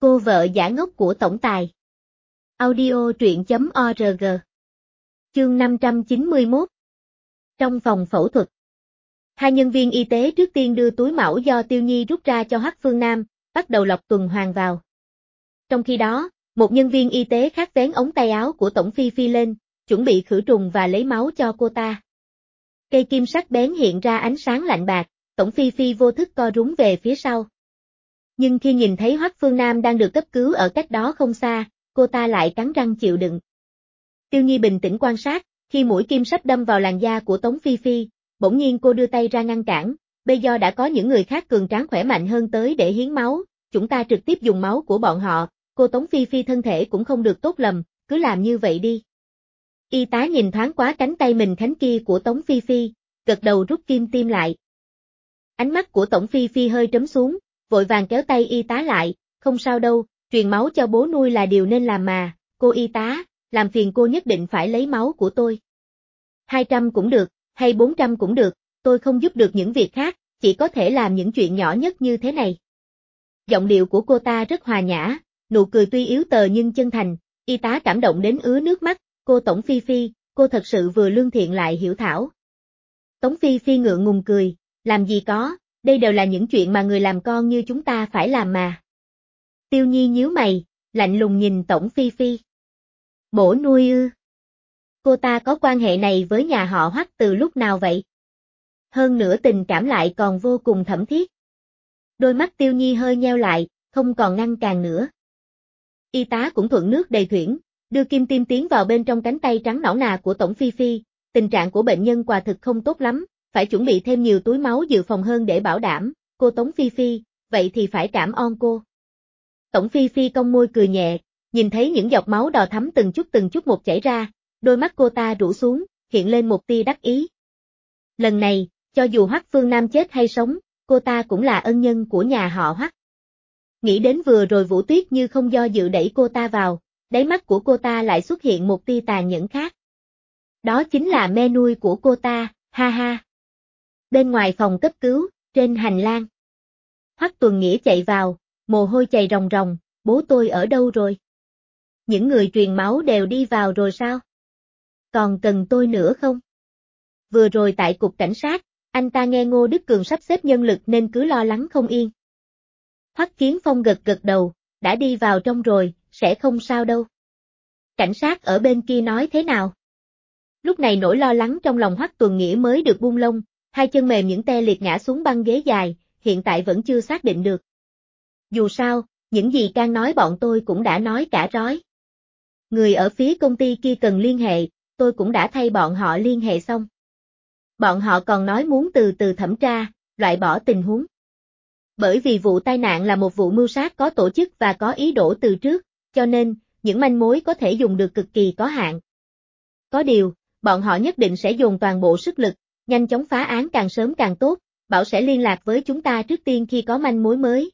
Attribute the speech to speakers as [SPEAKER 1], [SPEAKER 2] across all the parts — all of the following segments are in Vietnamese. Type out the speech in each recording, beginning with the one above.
[SPEAKER 1] Cô vợ giả ngốc của tổng tài. Audio truyện.org. Chương 591. Trong phòng phẫu thuật. Hai nhân viên y tế trước tiên đưa túi mão do Tiêu Nhi rút ra cho Hoắc Phương Nam, bắt đầu lọc tuần hoàn vào. Trong khi đó, một nhân viên y tế khác vén ống tay áo của Tổng Phi Phi lên, chuẩn bị khử trùng và lấy máu cho cô ta. Cây kim sắc bén hiện ra ánh sáng lạnh bạc, Tổng Phi Phi vô thức co rúm về phía sau. Nhưng khi nhìn thấy Hoắc Phương Nam đang được cấp cứu ở cách đó không xa, cô ta lại cắn răng chịu đựng. Tiêu Nhi bình tĩnh quan sát, khi mũi kim sắp đâm vào làn da của Tống Phi Phi, bỗng nhiên cô đưa tay ra ngăn cản, bây giờ đã có những người khác cường tráng khỏe mạnh hơn tới để hiến máu, chúng ta trực tiếp dùng máu của bọn họ, cô Tống Phi Phi thân thể cũng không được tốt lầm, cứ làm như vậy đi. Y tá nhìn thoáng qua cánh tay mình khánh kia của Tống Phi Phi, gật đầu rút kim tiêm lại. Ánh mắt của Tổng Phi Phi hơi trấm xuống, vội vàng kéo tay y tá lại, không sao đâu, truyền máu cho bố nuôi là điều nên làm mà, cô y tá, làm phiền cô nhất định phải lấy máu của tôi. 200 cũng được, hay 400 cũng được, tôi không giúp được những việc khác, chỉ có thể làm những chuyện nhỏ nhất như thế này. Giọng điệu của cô ta rất hòa nhã, nụ cười tuy yếu tờ nhưng chân thành, y tá cảm động đến ứa nước mắt, cô Tổng Phi Phi, cô thật sự vừa lương thiện lại hiểu thảo. Tống Phi Phi ngượng ngùng cười, làm gì có, đây đều là những chuyện mà người làm con như chúng ta phải làm mà. Tiêu Nhi nhíu mày, lạnh lùng nhìn Tổng Phi Phi. Bổ nuôi ư? Cô ta có quan hệ này với nhà họ Hoắc từ lúc nào vậy? Hơn nữa tình cảm lại còn vô cùng thẫm thiết. Đôi mắt Tiêu Nhi hơi nheo lại, không còn ngăn cản nữa. Y tá cũng thuận nước đầy thuyền, đưa kim tiêm tiến vào bên trong cánh tay trắng nõn nà của Tổng Phi Phi, tình trạng của bệnh nhân quả thực không tốt lắm, phải chuẩn bị thêm nhiều túi máu dự phòng hơn để bảo đảm, cô Tống Phi Phi, vậy thì phải cảm ơn cô. Tổng Phi Phi cong môi cười nhẹ, nhìn thấy những giọt máu đỏ thắm từng chút một chảy ra, đôi mắt cô ta rũ xuống, hiện lên một tia đắc ý. Lần này, cho dù Hoắc Phương Nam chết hay sống, cô ta cũng là ân nhân của nhà họ Hoắc. Nghĩ đến vừa rồi Vũ Tuyết Như không do dự đẩy cô ta vào, đáy mắt của cô ta lại xuất hiện một tia tàn nhẫn khác. Đó chính là mẹ nuôi của cô ta, ha ha. Bên ngoài phòng cấp cứu, trên hành lang. Hoắc Tuần Nghĩa chạy vào, mồ hôi chảy ròng ròng, bố tôi ở đâu rồi? Những người truyền máu đều đi vào rồi sao? Còn cần tôi nữa không? Vừa rồi tại cục cảnh sát, anh ta nghe Ngô Đức Cường sắp xếp nhân lực nên cứ lo lắng không yên. Hoắc Kiến Phong gật đầu, đã đi vào trong rồi, sẽ không sao đâu. Cảnh sát ở bên kia nói thế nào? Lúc này nỗi lo lắng trong lòng Hoắc Tuần Nghĩa mới được buông lông, hai chân mềm những tê liệt ngã xuống băng ghế dài, hiện tại vẫn chưa xác định được. Dù sao, những gì Can nói bọn tôi cũng đã nói cả rối. Người ở phía công ty kia cần liên hệ, tôi cũng đã thay bọn họ liên hệ xong. Bọn họ còn nói muốn từ từ thẩm tra, loại bỏ tình huống. Bởi vì vụ tai nạn là một vụ mưu sát có tổ chức và có ý đồ từ trước, cho nên, những manh mối có thể dùng được cực kỳ có hạn. Có điều, bọn họ nhất định sẽ dồn toàn bộ sức lực, nhanh chóng phá án càng sớm càng tốt, bảo sẽ liên lạc với chúng ta trước tiên khi có manh mối mới.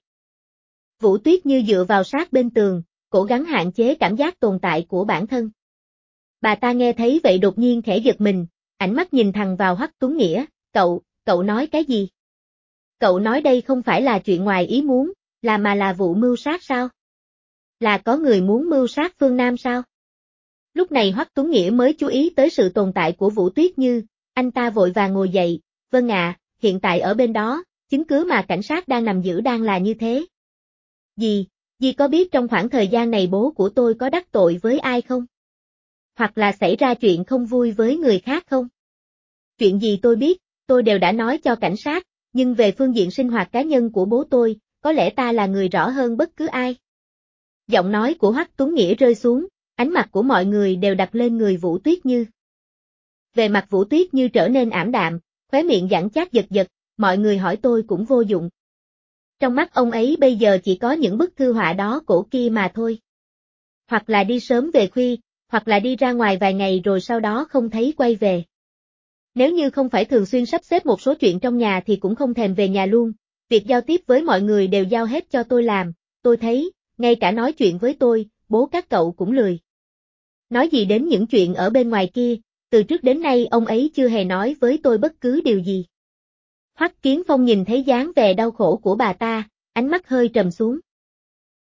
[SPEAKER 1] Vũ Tuyết Như dựa vào sát bên tường, cố gắng hạn chế cảm giác tồn tại của bản thân. Bà ta nghe thấy vậy đột nhiên khẽ giật mình, ánh mắt nhìn thẳng vào Hoắc Tuấn Nghĩa, cậu nói cái gì? Cậu nói đây không phải là chuyện ngoài ý muốn, mà là vụ mưu sát sao? Là có người muốn mưu sát Phương Nam sao? Lúc này Hoắc Tuấn Nghĩa mới chú ý tới sự tồn tại của Vũ Tuyết Như, anh ta vội vàng ngồi dậy, vâng ạ, hiện tại ở bên đó, chứng cứ mà cảnh sát đang nằm giữ đang là như thế. Dì có biết trong khoảng thời gian này bố của tôi có đắc tội với ai không? Hoặc là xảy ra chuyện không vui với người khác không? Chuyện gì tôi biết, tôi đều đã nói cho cảnh sát, nhưng về phương diện sinh hoạt cá nhân của bố tôi, có lẽ ta là người rõ hơn bất cứ ai. Giọng nói của Hoắc Tuấn Nghĩa rơi xuống, ánh mặt của mọi người đều đặt lên người Vũ Tuyết Như. Về mặt Vũ Tuyết Như trở nên ảm đạm, khóe miệng giãn chát giật, mọi người hỏi tôi cũng vô dụng. Trong mắt ông ấy bây giờ chỉ có những bức thư họa đó cổ kia mà thôi. Hoặc là đi sớm về khuya, hoặc là đi ra ngoài vài ngày rồi sau đó không thấy quay về. Nếu như không phải thường xuyên sắp xếp một số chuyện trong nhà thì cũng không thèm về nhà luôn, việc giao tiếp với mọi người đều giao hết cho tôi làm, tôi thấy, ngay cả nói chuyện với tôi, bố các cậu cũng lười. Nói gì đến những chuyện ở bên ngoài kia, từ trước đến nay ông ấy chưa hề nói với tôi bất cứ điều gì. Hoắc Kiến Phong nhìn thấy dáng vẻ đau khổ của bà ta, ánh mắt hơi trầm xuống.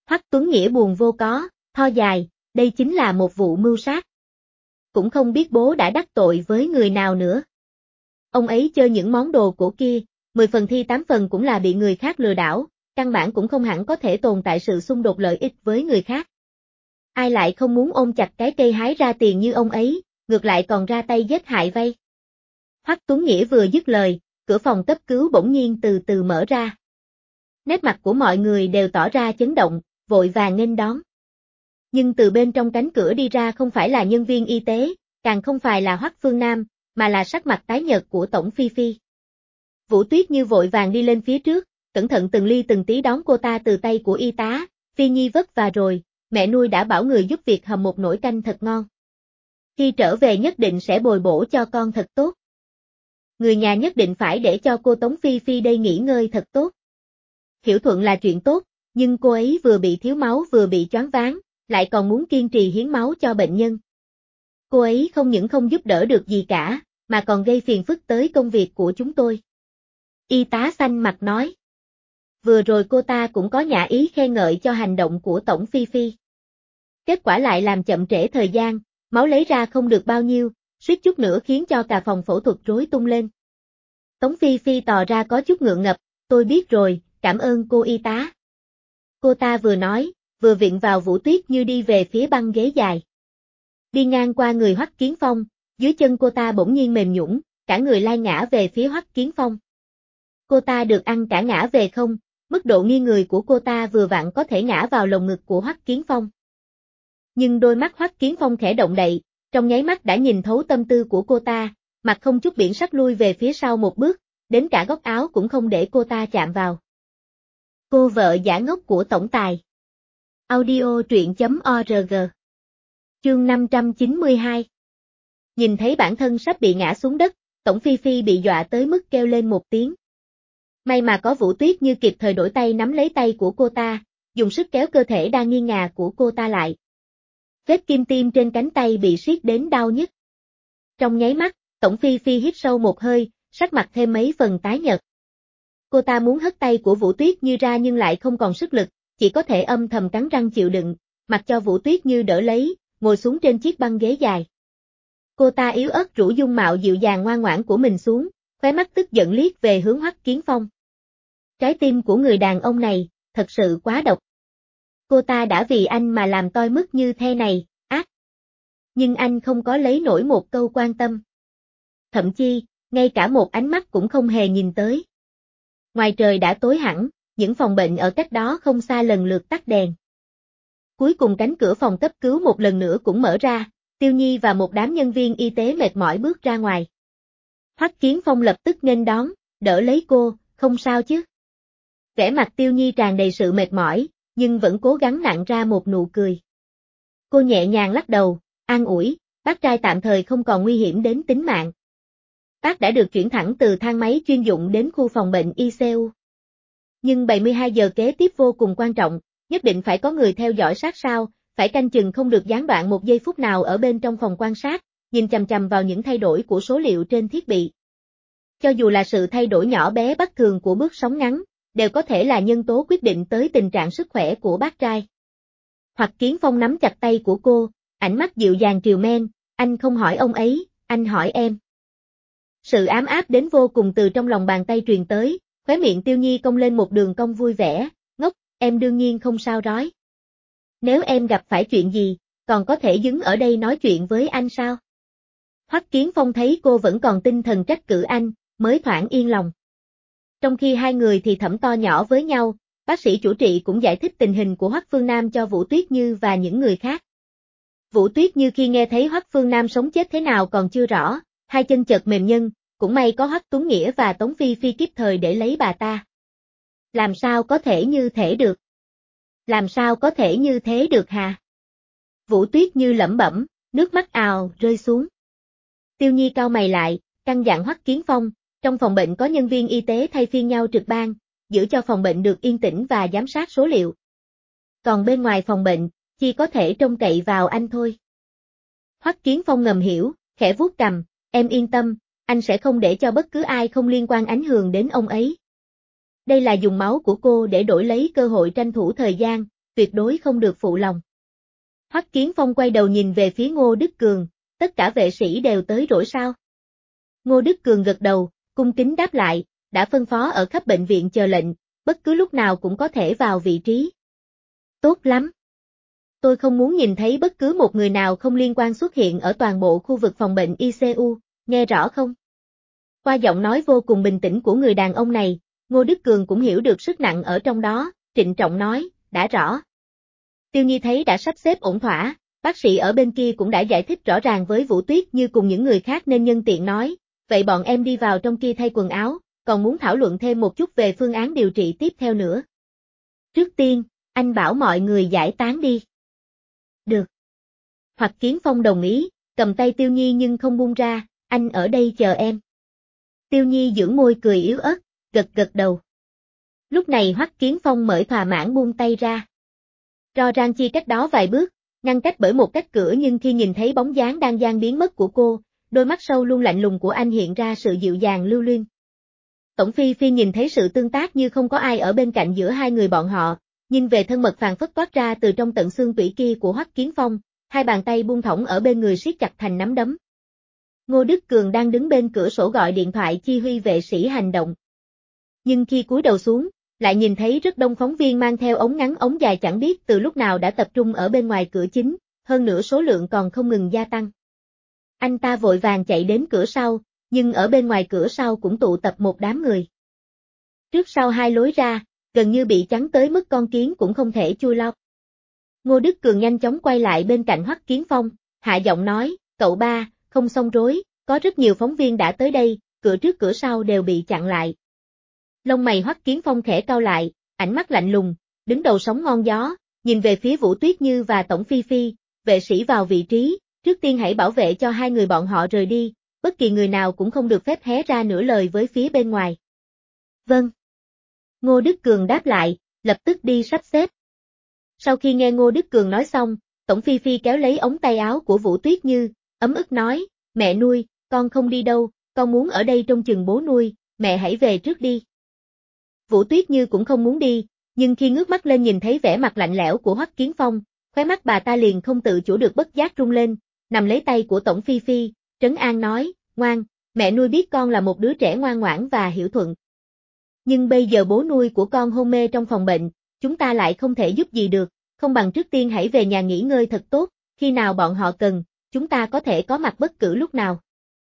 [SPEAKER 1] Hoắc Tuấn Nghĩa buồn vô có, tho dài, đây chính là một vụ mưu sát. Cũng không biết bố đã đắc tội với người nào nữa. Ông ấy chơi những món đồ cổ kia, 10 phần thi 8 phần cũng là bị người khác lừa đảo, căn bản cũng không hẳn có thể tồn tại sự xung đột lợi ích với người khác. Ai lại không muốn ôm chặt cái cây hái ra tiền như ông ấy, ngược lại còn ra tay giết hại vây. Hoắc Tuấn Nghĩa vừa dứt lời, cửa phòng cấp cứu bỗng nhiên từ từ mở ra. Nét mặt của mọi người đều tỏ ra chấn động, vội vàng nghênh đón. Nhưng từ bên trong cánh cửa đi ra không phải là nhân viên y tế, càng không phải là Hoắc Phương Nam, mà là sắc mặt tái nhợt của Tổng Phi Phi. Vũ Tuyết Như vội vàng đi lên phía trước, cẩn thận từng ly từng tí đón cô ta từ tay của y tá, Phi Nhi vất vả rồi, mẹ nuôi đã bảo người giúp việc hầm một nồi canh thật ngon. Khi trở về nhất định sẽ bồi bổ cho con thật tốt. Người nhà nhất định phải để cho cô Tống Phi Phi đây nghỉ ngơi thật tốt. Hiểu thuận là chuyện tốt, nhưng cô ấy vừa bị thiếu máu vừa bị choáng váng, lại còn muốn kiên trì hiến máu cho bệnh nhân. Cô ấy không những không giúp đỡ được gì cả, mà còn gây phiền phức tới công việc của chúng tôi. Y tá xanh mặt nói. Vừa rồi cô ta cũng có nhã ý khen ngợi cho hành động của Tổng Phi Phi. Kết quả lại làm chậm trễ thời gian, máu lấy ra không được bao nhiêu, suýt chút nữa khiến cho cả phòng phẫu thuật rối tung lên. Tống Phi Phi tỏ ra có chút ngượng ngập, tôi biết rồi, cảm ơn cô y tá. Cô ta vừa nói, vừa viện vào Vũ Tuyết Như đi về phía băng ghế dài. Đi ngang qua người Hoắc Kiến Phong, dưới chân cô ta bỗng nhiên mềm nhũn, cả người lai ngã về phía Hoắc Kiến Phong. Cô ta được ăn cả ngã về không, mức độ nghiêng người của cô ta vừa vặn có thể ngã vào lồng ngực của Hoắc Kiến Phong. Nhưng đôi mắt Hoắc Kiến Phong khẽ động đậy, trong nháy mắt đã nhìn thấu tâm tư của cô ta, mặt không chút biển sắc lui về phía sau một bước, đến cả góc áo cũng không để cô ta chạm vào. Cô vợ giả ngốc của tổng tài. Audio truyện.org. Chương 592. Nhìn thấy bản thân sắp bị ngã xuống đất, Tổng Phi Phi bị dọa tới mức kêu lên một tiếng. May mà có Vũ Tuyết Như kịp thời đổi tay nắm lấy tay của cô ta, dùng sức kéo cơ thể đang nghiêng ngả của cô ta lại. Vết kim tiêm trên cánh tay bị siết đến đau nhức. Trong nháy mắt, Tổng Phi Phi hít sâu một hơi, sắc mặt thêm mấy phần tái nhợt. Cô ta muốn hất tay của Vũ Tuyết Như ra nhưng lại không còn sức lực, chỉ có thể âm thầm cắn răng chịu đựng, mặc cho Vũ Tuyết Như đỡ lấy, ngồi xuống trên chiếc băng ghế dài. Cô ta yếu ớt rũ dung mạo dịu dàng ngoan ngoãn của mình xuống, khóe mắt tức giận liếc về hướng Hoắc Kiến Phong. Trái tim của người đàn ông này, thật sự quá độc. Cô ta đã vì anh mà làm toi mức như thế này, ác. Nhưng anh không có lấy nổi một câu quan tâm. Thậm chí, ngay cả một ánh mắt cũng không hề nhìn tới. Ngoài trời đã tối hẳn, những phòng bệnh ở cách đó không xa lần lượt tắt đèn. Cuối cùng cánh cửa phòng cấp cứu một lần nữa cũng mở ra, Tiêu Nhi và một đám nhân viên y tế mệt mỏi bước ra ngoài. Hoắc Kiến Phong lập tức nghênh đón, đỡ lấy cô, không sao chứ. Vẻ mặt Tiêu Nhi tràn đầy sự mệt mỏi, nhưng vẫn cố gắng nặn ra một nụ cười. Cô nhẹ nhàng lắc đầu, an ủi, bác trai tạm thời không còn nguy hiểm đến tính mạng. Bác đã được chuyển thẳng từ thang máy chuyên dụng đến khu phòng bệnh ICU. Nhưng 72 giờ kế tiếp vô cùng quan trọng, nhất định phải có người theo dõi sát sao, phải canh chừng không được gián đoạn một giây phút nào ở bên trong phòng quan sát, nhìn chằm chằm vào những thay đổi của số liệu trên thiết bị. Cho dù là sự thay đổi nhỏ bé bất thường của bước sóng ngắn, đều có thể là nhân tố quyết định tới tình trạng sức khỏe của bác trai. Hoắc Kiến Phong nắm chặt tay của cô, ánh mắt dịu dàng triều mến, anh không hỏi ông ấy, anh hỏi em. Sự ám áp đến vô cùng từ trong lòng bàn tay truyền tới, khóe miệng Tiêu Nhi cong lên một đường cong vui vẻ, ngốc, em đương nhiên không sao rói. Nếu em gặp phải chuyện gì, còn có thể đứng ở đây nói chuyện với anh sao? Hoắc Kiến Phong thấy cô vẫn còn tinh thần trách cứ anh, mới thoảng yên lòng. Trong khi hai người thì thầm to nhỏ với nhau, bác sĩ chủ trị cũng giải thích tình hình của Hoắc Phương Nam cho Vũ Tuyết Như và những người khác. Vũ Tuyết Như khi nghe thấy Hoắc Phương Nam sống chết thế nào còn chưa rõ, hai chân chợt mềm nhân, cũng may có Hoắc Tuấn Nghĩa và Tống Phi Phi kịp thời để lấy bà ta. Làm sao có thể như thế được? Làm sao có thể như thế được hả? Vũ Tuyết Như lẩm bẩm, nước mắt ào rơi xuống. Tiêu Nhi cau mày lại, căn dặn Hoắc Kiến Phong, trong phòng bệnh có nhân viên y tế thay phiên nhau trực ban, giữ cho phòng bệnh được yên tĩnh và giám sát số liệu. Còn bên ngoài phòng bệnh, chỉ có thể trông cậy vào anh thôi. Hoắc Kiến Phong ngầm hiểu, khẽ vuốt cằm, em yên tâm, anh sẽ không để cho bất cứ ai không liên quan ảnh hưởng đến ông ấy. Đây là dùng máu của cô để đổi lấy cơ hội tranh thủ thời gian, tuyệt đối không được phụ lòng. Hoắc Kiến Phong quay đầu nhìn về phía Ngô Đức Cường, tất cả vệ sĩ đều tới rồi sao? Ngô Đức Cường gật đầu, cung kính đáp lại, đã phân phó ở khắp bệnh viện chờ lệnh, bất cứ lúc nào cũng có thể vào vị trí. Tốt lắm. Tôi không muốn nhìn thấy bất cứ một người nào không liên quan xuất hiện ở toàn bộ khu vực phòng bệnh ICU, nghe rõ không? Qua giọng nói vô cùng bình tĩnh của người đàn ông này, Ngô Đức Cường cũng hiểu được sức nặng ở trong đó, trịnh trọng nói, đã rõ. Tiêu Nhi thấy đã sắp xếp ổn thỏa, bác sĩ ở bên kia cũng đã giải thích rõ ràng với Vũ Tuyết Như cùng những người khác nên nhân tiện nói, vậy bọn em đi vào trong kia thay quần áo, còn muốn thảo luận thêm một chút về phương án điều trị tiếp theo nữa. Trước tiên, anh bảo mọi người giải tán đi. Được. Hoắc Kiến Phong đồng ý, cầm tay Tiêu Nhi nhưng không buông ra, anh ở đây chờ em. Tiêu Nhi dưỡng môi cười yếu ớt, gật đầu. Lúc này Hoắc Kiến Phong mới thỏa mãn buông tay ra. Ro Rang Chi cách đó vài bước, ngăn cách bởi một cách cửa nhưng khi nhìn thấy bóng dáng đang gian biến mất của cô, đôi mắt sâu luôn lạnh lùng của anh hiện ra sự dịu dàng lưu luyến. Tổng Phi Phi nhìn thấy sự tương tác như không có ai ở bên cạnh giữa hai người bọn họ, nhìn về thân mật phàn phất toát ra từ trong tận xương tủy kia của Hoắc Kiến Phong, hai bàn tay buông thõng ở bên người siết chặt thành nắm đấm. Ngô Đức Cường đang đứng bên cửa sổ gọi điện thoại chi huy vệ sĩ hành động. Nhưng khi cúi đầu xuống, lại nhìn thấy rất đông phóng viên mang theo ống ngắn ống dài chẳng biết từ lúc nào đã tập trung ở bên ngoài cửa chính, hơn nữa số lượng còn không ngừng gia tăng. Anh ta vội vàng chạy đến cửa sau, nhưng ở bên ngoài cửa sau cũng tụ tập một đám người. Trước sau hai lối ra, gần như bị chắn tới mức con kiến cũng không thể chui lọt. Ngô Đức Cường nhanh chóng quay lại bên cạnh Hoắc Kiến Phong, hạ giọng nói, cậu ba, không xong rối, có rất nhiều phóng viên đã tới đây, cửa trước cửa sau đều bị chặn lại. Lông mày Hoắc Kiến Phong khẽ cau lại, ánh mắt lạnh lùng, đứng đầu sóng ngon gió, nhìn về phía Vũ Tuyết Như và Tổng Phi Phi, vệ sĩ vào vị trí, trước tiên hãy bảo vệ cho hai người bọn họ rời đi, bất kỳ người nào cũng không được phép hé ra nửa lời với phía bên ngoài. Vâng. Ngô Đức Cường đáp lại, lập tức đi sắp xếp. Sau khi nghe Ngô Đức Cường nói xong, Tổng Phi Phi kéo lấy ống tay áo của Vũ Tuyết Như, ấm ức nói, mẹ nuôi, con không đi đâu, con muốn ở đây trông chừng bố nuôi, mẹ hãy về trước đi. Vũ Tuyết Như cũng không muốn đi, nhưng khi ngước mắt lên nhìn thấy vẻ mặt lạnh lẽo của Hoắc Kiến Phong, khóe mắt bà ta liền không tự chủ được bất giác rung lên, nằm lấy tay của Tổng Phi Phi, trấn an nói, ngoan, mẹ nuôi biết con là một đứa trẻ ngoan ngoãn và hiểu thuận. Nhưng bây giờ bố nuôi của con hôn mê trong phòng bệnh, chúng ta lại không thể giúp gì được, không bằng trước tiên hãy về nhà nghỉ ngơi thật tốt, khi nào bọn họ cần, chúng ta có thể có mặt bất cứ lúc nào.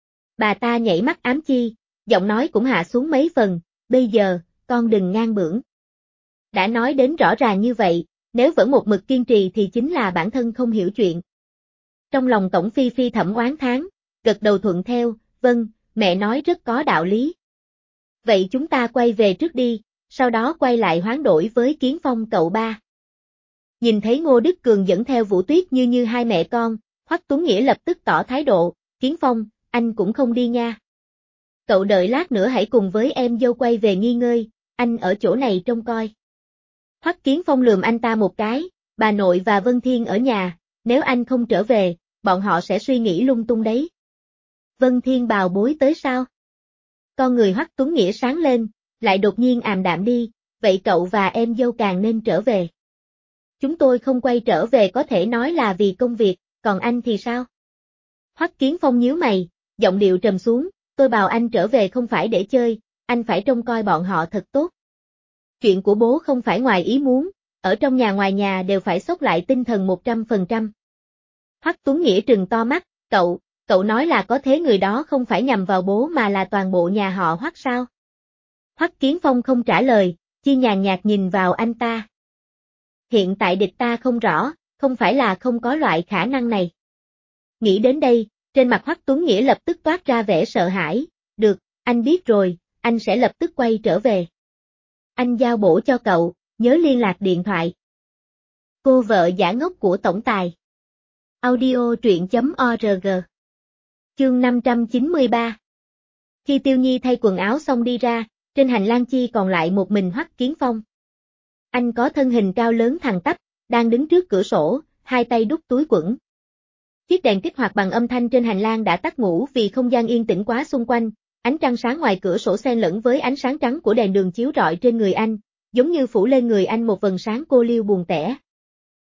[SPEAKER 1] Bà ta nhảy mắt ám chi, giọng nói cũng hạ xuống mấy phần, bây giờ, con đừng ngang bướng. Đã nói đến rõ ràng như vậy, nếu vẫn một mực kiên trì thì chính là bản thân không hiểu chuyện. Trong lòng Tổng Phi Phi thầm oán thán, gật đầu thuận theo, vâng, mẹ nói rất có đạo lý. Vậy chúng ta quay về trước đi, sau đó quay lại hoán đổi với Kiến Phong cậu ba. Nhìn thấy Ngô Đức Cường dẫn theo Vũ Tuyết như hai mẹ con, Hoắc Tuấn Nghĩa lập tức tỏ thái độ, Kiến Phong, anh cũng không đi nha. Cậu đợi lát nữa hãy cùng với em dâu quay về nghỉ ngơi, anh ở chỗ này trông coi. Hoắc Kiến Phong lườm anh ta một cái, bà nội và Vân Thiên ở nhà, nếu anh không trở về, bọn họ sẽ suy nghĩ lung tung đấy. Vân Thiên bào bối tới sao? Con người Hoắc Tuấn Nghĩa sáng lên, lại đột nhiên ảm đạm đi, vậy cậu và em dâu càng nên trở về. Chúng tôi không quay trở về có thể nói là vì công việc, còn anh thì sao? Hoắc Kiến Phong nhíu mày, giọng điệu trầm xuống, tôi bảo anh trở về không phải để chơi, anh phải trông coi bọn họ thật tốt. Chuyện của bố không phải ngoài ý muốn, ở trong nhà ngoài nhà đều phải xốc lại tinh thần 100%. Hoắc Tuấn Nghĩa trừng to mắt, cậu nói là có thế người đó không phải nhằm vào bố mà là toàn bộ nhà họ Hoắc sao? Hoắc Kiến Phong không trả lời, chỉ nhàn nhạt nhìn vào anh ta. Hiện tại địch ta không rõ, không phải là không có loại khả năng này. Nghĩ đến đây, trên mặt Hoắc Tuấn Nghĩa lập tức toát ra vẻ sợ hãi, được, anh biết rồi, anh sẽ lập tức quay trở về. Anh giao bổ cho cậu, nhớ liên lạc điện thoại. Cô vợ giả ngốc của tổng tài. Audio truyện.org. Chương 593. Khi Tiêu Nhi thay quần áo xong đi ra, trên hành lang chi còn lại một mình Hoắc Kiến Phong. Anh có thân hình cao lớn thẳng tắp, đang đứng trước cửa sổ, hai tay đút túi quần. Chiếc đèn kích hoạt bằng âm thanh trên hành lang đã tắt ngủ vì không gian yên tĩnh quá xung quanh, ánh trăng sáng ngoài cửa sổ xen lẫn với ánh sáng trắng của đèn đường chiếu rọi trên người anh, giống như phủ lên người anh một vầng sáng cô liêu buồn tẻ.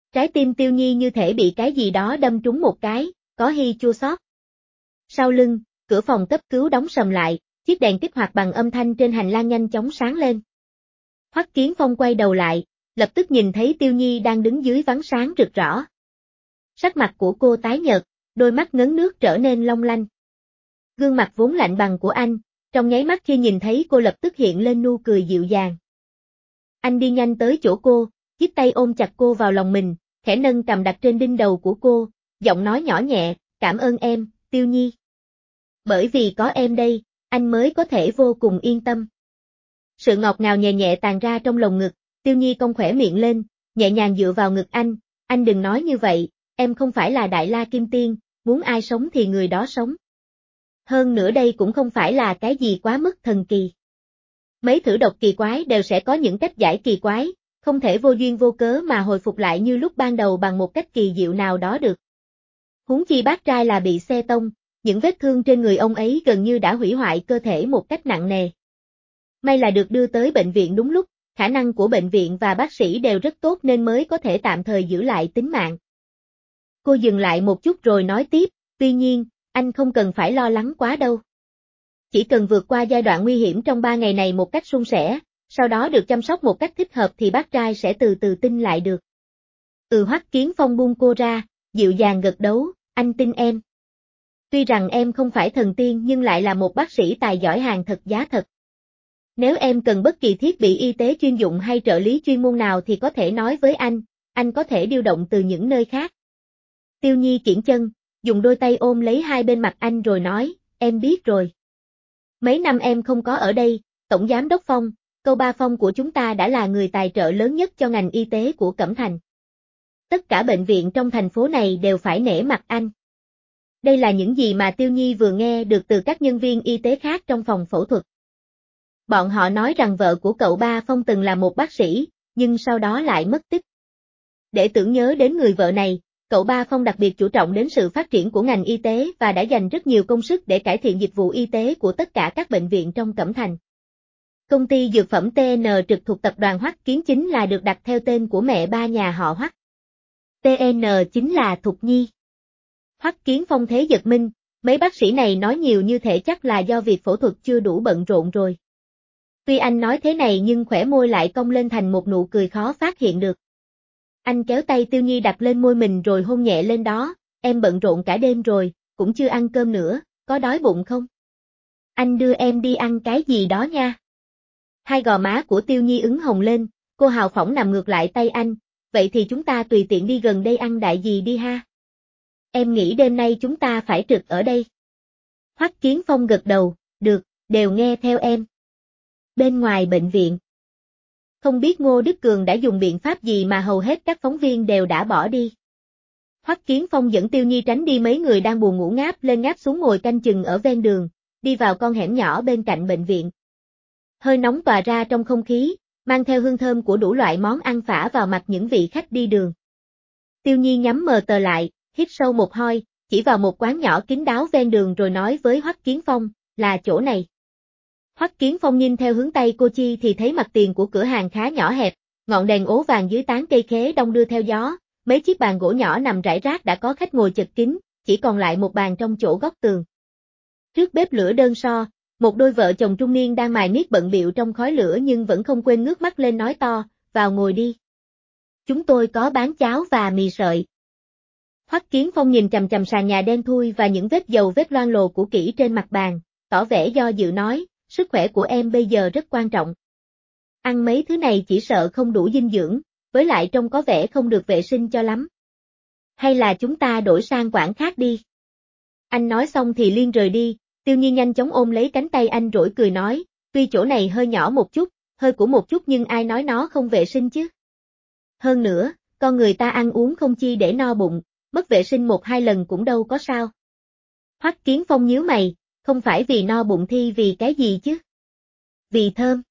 [SPEAKER 1] Trái tim Tiêu Nhi như thể bị cái gì đó đâm trúng một cái, có hy chua xót. Sau lưng, cửa phòng cấp cứu đóng sầm lại, chiếc đèn kích hoạt bằng âm thanh trên hành lang nhanh chóng sáng lên. Hoắc Kiến Phong quay đầu lại, lập tức nhìn thấy Tiêu Nhi đang đứng dưới vắng sáng rực rỡ. Sắc mặt của cô tái nhợt, đôi mắt ngấn nước trở nên long lanh. Gương mặt vốn lạnh bằng của anh, trong nháy mắt khi nhìn thấy cô lập tức hiện lên nụ cười dịu dàng. Anh đi nhanh tới chỗ cô, chiếc tay ôm chặt cô vào lòng mình, khẽ nâng cầm đặt trên đỉnh đầu của cô, giọng nói nhỏ nhẹ, cảm ơn em, Tiêu Nhi. Bởi vì có em đây, anh mới có thể vô cùng yên tâm. Sự ngọt ngào nhẹ nhẹ tràn ra trong lồng ngực, Tiêu Nhi cong khỏe miệng lên, nhẹ nhàng dựa vào ngực anh đừng nói như vậy, em không phải là Đại La Kim Tiên, muốn ai sống thì người đó sống. Hơn nữa đây cũng không phải là cái gì quá mức thần kỳ. Mấy thử độc kỳ quái đều sẽ có những cách giải kỳ quái, không thể vô duyên vô cớ mà hồi phục lại như lúc ban đầu bằng một cách kỳ diệu nào đó được. Huống chi bác trai là bị xe tông, những vết thương trên người ông ấy gần như đã hủy hoại cơ thể một cách nặng nề. May là được đưa tới bệnh viện đúng lúc, khả năng của bệnh viện và bác sĩ đều rất tốt nên mới có thể tạm thời giữ lại tính mạng. Cô dừng lại một chút rồi nói tiếp, tuy nhiên, anh không cần phải lo lắng quá đâu. Chỉ cần vượt qua giai đoạn nguy hiểm trong 3 ngày này một cách suôn sẻ, sau đó được chăm sóc một cách thích hợp thì bác trai sẽ từ từ tin lại được. Hoắc Kiến Phong buông cô ra, dịu dàng gật đầu, anh tin em. Tuy rằng em không phải thần tiên nhưng lại là một bác sĩ tài giỏi hàng thật giá thật. Nếu em cần bất kỳ thiết bị y tế chuyên dụng hay trợ lý chuyên môn nào thì có thể nói với anh có thể điều động từ những nơi khác. Tiêu Nhi kiễng chân, dùng đôi tay ôm lấy hai bên mặt anh rồi nói, em biết rồi. Mấy năm em không có ở đây, Tổng Giám đốc Phong, Câu Ba Phong của chúng ta đã là người tài trợ lớn nhất cho ngành y tế của Cẩm Thành. Tất cả bệnh viện trong thành phố này đều phải nể mặt anh. Đây là những gì mà Tiêu Nhi vừa nghe được từ các nhân viên y tế khác trong phòng phẫu thuật. Bọn họ nói rằng vợ của cậu Ba Phong từng là một bác sĩ, nhưng sau đó lại mất tích. Để tưởng nhớ đến người vợ này, cậu Ba Phong đặc biệt chú trọng đến sự phát triển của ngành y tế và đã dành rất nhiều công sức để cải thiện dịch vụ y tế của tất cả các bệnh viện trong Cẩm Thành. Công ty dược phẩm TN trực thuộc tập đoàn Hoắc Kiến chính là được đặt theo tên của mẹ ba nhà họ Hoắc. TN chính là Thục Nhi. Hoắc Kiến Phong thế giật mình, mấy bác sĩ này nói nhiều như thể chắc là do việc phẫu thuật chưa đủ bận rộn rồi. Tuy anh nói thế này nhưng khóe môi lại cong lên thành một nụ cười khó phát hiện được. Anh kéo tay Tiêu Nhi đặt lên môi mình rồi hôn nhẹ lên đó, em bận rộn cả đêm rồi, cũng chưa ăn cơm nữa, có đói bụng không? Anh đưa em đi ăn cái gì đó nha. Hai gò má của Tiêu Nhi ửng hồng lên, cô hào phóng nằm ngược lại tay anh, vậy thì chúng ta tùy tiện đi gần đây ăn đại gì đi ha. Em nghĩ đêm nay chúng ta phải trực ở đây. Hoắc Kiến Phong gật đầu, được, đều nghe theo em. Bên ngoài bệnh viện. Không biết Ngô Đức Cường đã dùng biện pháp gì mà hầu hết các phóng viên đều đã bỏ đi. Hoắc Kiến Phong dẫn Tiêu Nhi tránh đi mấy người đang buồn ngủ ngáp lên ngáp xuống ngồi canh chừng ở ven đường, đi vào con hẻm nhỏ bên cạnh bệnh viện. Hơi nóng tỏa ra trong không khí, mang theo hương thơm của đủ loại món ăn phả vào mặt những vị khách đi đường. Tiêu Nhi nhắm mờ tờ lại, hít sâu một hơi, chỉ vào một quán nhỏ kín đáo ven đường rồi nói với Hoắc Kiến Phong, là chỗ này. Hoắc Kiến Phong nhìn theo hướng tay cô chi thì thấy mặt tiền của cửa hàng khá nhỏ hẹp, ngọn đèn ố vàng dưới tán cây khế đông đưa theo gió, mấy chiếc bàn gỗ nhỏ nằm rải rác đã có khách ngồi chật kín, chỉ còn lại một bàn trong chỗ góc tường. Trước bếp lửa đơn so, một đôi vợ chồng trung niên đang mài miết bận bịu trong khói lửa nhưng vẫn không quên ngước mắt lên nói to, vào ngồi đi. Chúng tôi có bán cháo và mì sợi. Hoắc Kiến Phong nhìn chằm chằm sàn nhà đen thui và những vết dầu vết loang lổ cũ kỹ trên mặt bàn, tỏ vẻ do dự nói, sức khỏe của em bây giờ rất quan trọng. Ăn mấy thứ này chỉ sợ không đủ dinh dưỡng, với lại trông có vẻ không được vệ sinh cho lắm. Hay là chúng ta đổi sang quán khác đi. Anh nói xong thì liên rời đi, Tiêu Nhi nhanh chóng ôm lấy cánh tay anh rỗi cười nói, tuy chỗ này hơi nhỏ một chút, hơi của một chút nhưng ai nói nó không vệ sinh chứ. Hơn nữa, con người ta ăn uống không chi để no bụng, mất vệ sinh 1-2 lần cũng đâu có sao. Hoắc Kiến Phong nhíu mày, không phải vì no bụng thì vì cái gì chứ? Vì thơm.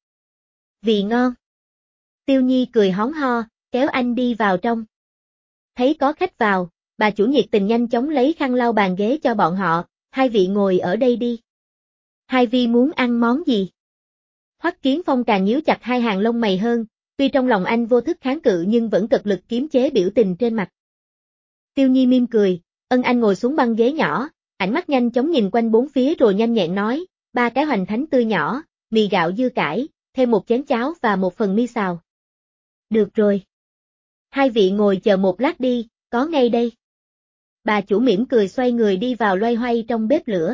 [SPEAKER 1] Vì ngon. Tiêu Nhi cười hón ho, kéo anh đi vào trong. Thấy có khách vào, bà chủ nhiệt tình nhanh chóng lấy khăn lau bàn ghế cho bọn họ, hai vị ngồi ở đây đi. Hai vị muốn ăn món gì? Hoắc Kiến Phong càng nhíu chặt hai hàng lông mày hơn, Tuy trong lòng anh vô thức kháng cự nhưng vẫn cật lực kiềm chế biểu tình trên mặt. Tiêu Nhi mỉm cười, anh ngồi xuống băng ghế nhỏ, ánh mắt nhanh chóng nhìn quanh bốn phía rồi nhanh nhẹn nói, 3 cái hoành thánh tươi nhỏ, mì gạo dưa cải, thêm một chén cháo và một phần mi xào. Được rồi. Hai vị ngồi chờ một lát đi, có ngay đây. Bà chủ mỉm cười xoay người đi vào loay hoay trong bếp lửa.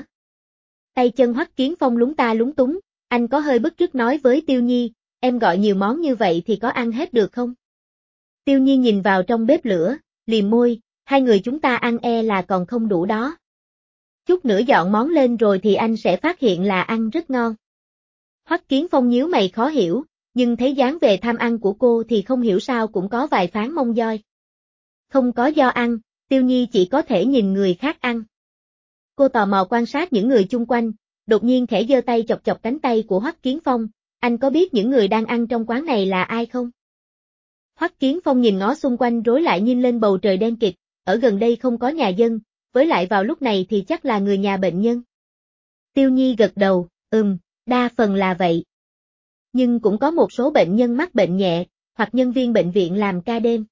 [SPEAKER 1] Tay chân Hoắc Kiến Phong lúng ta lúng túng, anh có hơi bức rứt nói với Tiêu Nhi, em gọi nhiều món như vậy thì có ăn hết được không? Tiêu Nhi nhìn vào trong bếp lửa, liềm môi, 2 người chúng ta ăn là còn không đủ đó. Chút nữa dọn món lên rồi thì anh sẽ phát hiện là ăn rất ngon. Hoắc Kiến Phong nhíu mày khó hiểu, nhưng thấy dáng về tham ăn của cô thì không hiểu sao cũng có vài phán mong doi. Không có do ăn, Tiêu Nhi chỉ có thể nhìn người khác ăn. Cô tò mò quan sát những người chung quanh, đột nhiên khẽ giơ tay chọc chọc cánh tay của Hoắc Kiến Phong, anh có biết những người đang ăn trong quán này là ai không? Hoắc Kiến Phong nhìn ngó xung quanh rối lại nhìn lên bầu trời đen kịt, ở gần đây không có nhà dân, với lại vào lúc này thì chắc là người nhà bệnh nhân. Tiêu Nhi gật đầu, đa phần là vậy. Nhưng cũng có một số bệnh nhân mắc bệnh nhẹ, hoặc nhân viên bệnh viện làm ca đêm.